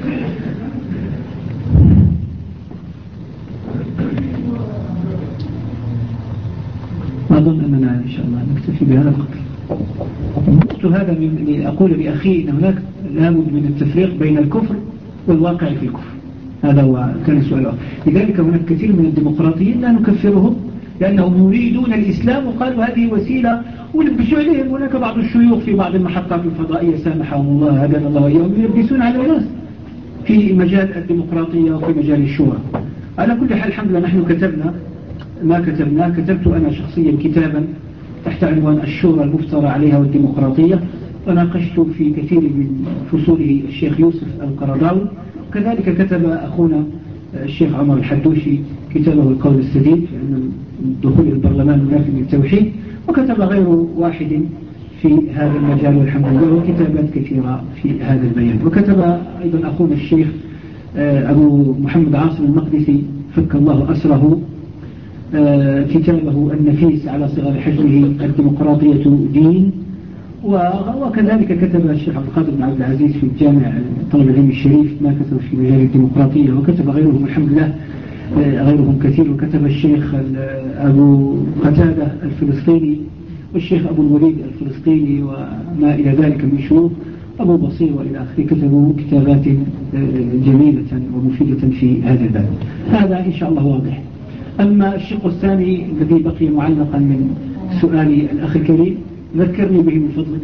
أظن أننا إن شاء الله نكتفي بهذا القدر. قلت هذا لأقول لأخي أن هناك لابد من التفريق بين الكفر والواقع في الكفر. هذا هو كان سؤال. لذلك هناك كثير من الديمقراطيين لا نكفرهم لأنهم يريدون الإسلام وقالوا هذه وسيلة، ولبسوا عليهم. هناك بعض الشيوخ في بعض المحطات الفضائية سامحهم الله هدانا الله وإياهم يلبسون على الناس في مجال الديمقراطية وفي مجال الشورى. على كل حال الحمد لله نحن كتبنا ما كتبنا. كتبت أنا شخصيا كتابا تحت عنوان الشورى المفترى عليها والديمقراطية، وناقشت في كثير من فصوله الشيخ يوسف القرضاوي. كذلك كتب أخونا الشيخ عمر الحدوشي كتابه القول السديد، لأن الدخول إلى البرلمان منافي للتوحيد. وكتب غير واحد في هذا المجال والحمد لله، وكتابات كثيرة في هذا البيان. وكتب أيضا أخونا الشيخ أبو محمد عاصم المقدسي فك الله أسره كتابه النفيس على صغر حجمه الديمقراطية دين. وكذلك كتب الشيخ عبد القادر بن عبد العزيز في الجامع طلب العلم الشريف ما كتب في مجال الديمقراطية، وكتب غيرهم الحمد لله غيرهم كثير. وكتب الشيخ أبو قتادة الفلسطيني والشيخ أبو الوليد الفلسطيني وما إلى ذلك من شيوخ أبو بصير وإلى آخره، كتبوا كتابات جميلة ومفيدة في هذا الباب. هذا إن شاء الله واضح. أما الشق الثاني الذي بقي معلقا من سؤال الأخ الكريم ذكرني به من فضلك.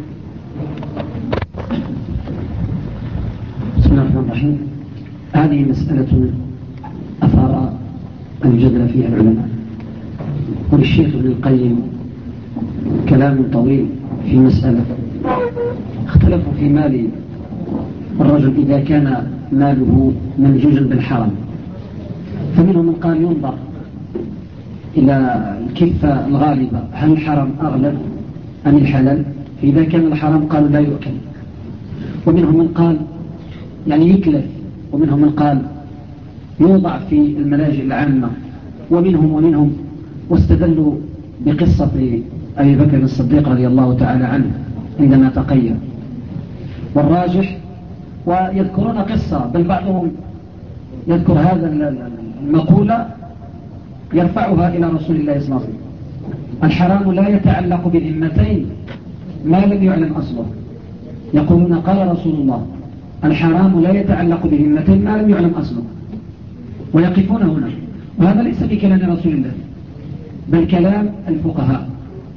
بسم الله الرحمن الرحيم. هذه مسألة أثار الجدل فيها العلماء، وللشيخ ابن القيم كلام طويل في مسألة اختلفوا في مال الرجل إذا كان ماله منجوجا بالحرام. فمنهم من قال ينظر إلى الكفة الغالبة، هل الحرام أغلب أم الحلال؟ فإذا كان الحرام قالوا لا يؤكل. ومنهم من قال يعني يتلف، ومنهم من قال يوضع في الملاجئ العامة، ومنهم واستدلوا بقصة أبي بكر الصديق رضي الله تعالى عنه عندما تقير. والراجح ويذكرون قصة، بل بعضهم يذكر هذا المقولة يرفعها إلى رسول الله صلى الله عليه وسلم: الحرام لا يتعلق بذمتين ما لم يعلم أصله. يقولون قال رسول الله: الحرام لا يتعلق بذمتين ما لم يعلم أصله. ويقفون هنا، وهذا ليس بكلام رسول الله بل كلام الفقهاء.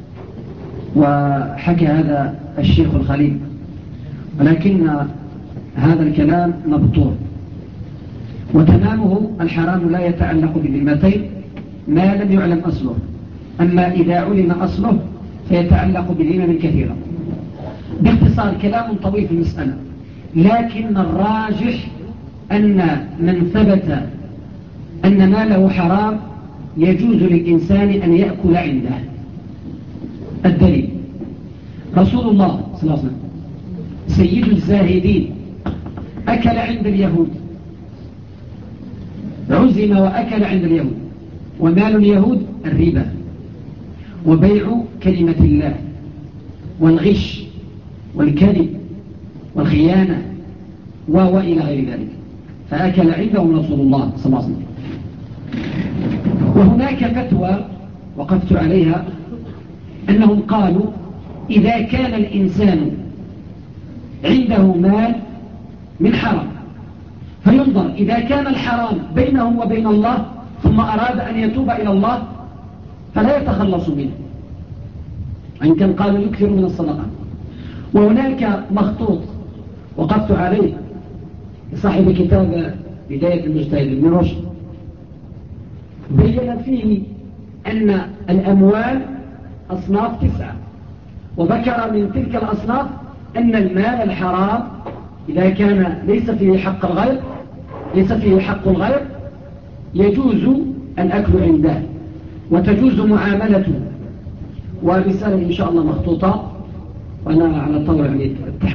وحكى هذا الشيخ الخليل، ولكن هذا الكلام مبطور. وتمامه: الحرام لا يتعلق بذمتين ما لم يعلم أصله، أما إذا علم أصله فيتعلق بذمم كثيرة. باختصار كلام طويل في المسألة، لكن الراجح أن من ثبت أن ماله حرام يجوز للإنسان أن يأكل عنده. الدليل: رسول الله صلى الله عليه وسلم سيد الزاهدين أكل عند اليهود، عزم وأكل عند اليهود. ومال اليهود الربا وبيع كلمة الله والغش والكذب والخيانة وإلى غير ذلك، فأكل عندهم رسول الله صلى الله عليه وسلم. وهناك فتوى وقفت عليها أنهم قالوا: إذا كان الإنسان عنده مال من حرام فينظر إذا كان الحرام بينه وبين الله ثم أراد أن يتوب إلى الله فلا يتخلص منه، إن كان قالوا يكثر من الصدقة. وهناك مخطوط وقفت عليه صاحب كتاب بداية المجتهد ابن رشد، بين فيه أن الأموال أصناف 9، وذكر من تلك الأصناف أن المال الحرام إذا كان ليس فيه حق الغير يجوز الأكل عنده وتجوز معاملته. ورسالة إن شاء الله مخطوطة، وأنا على طول يعني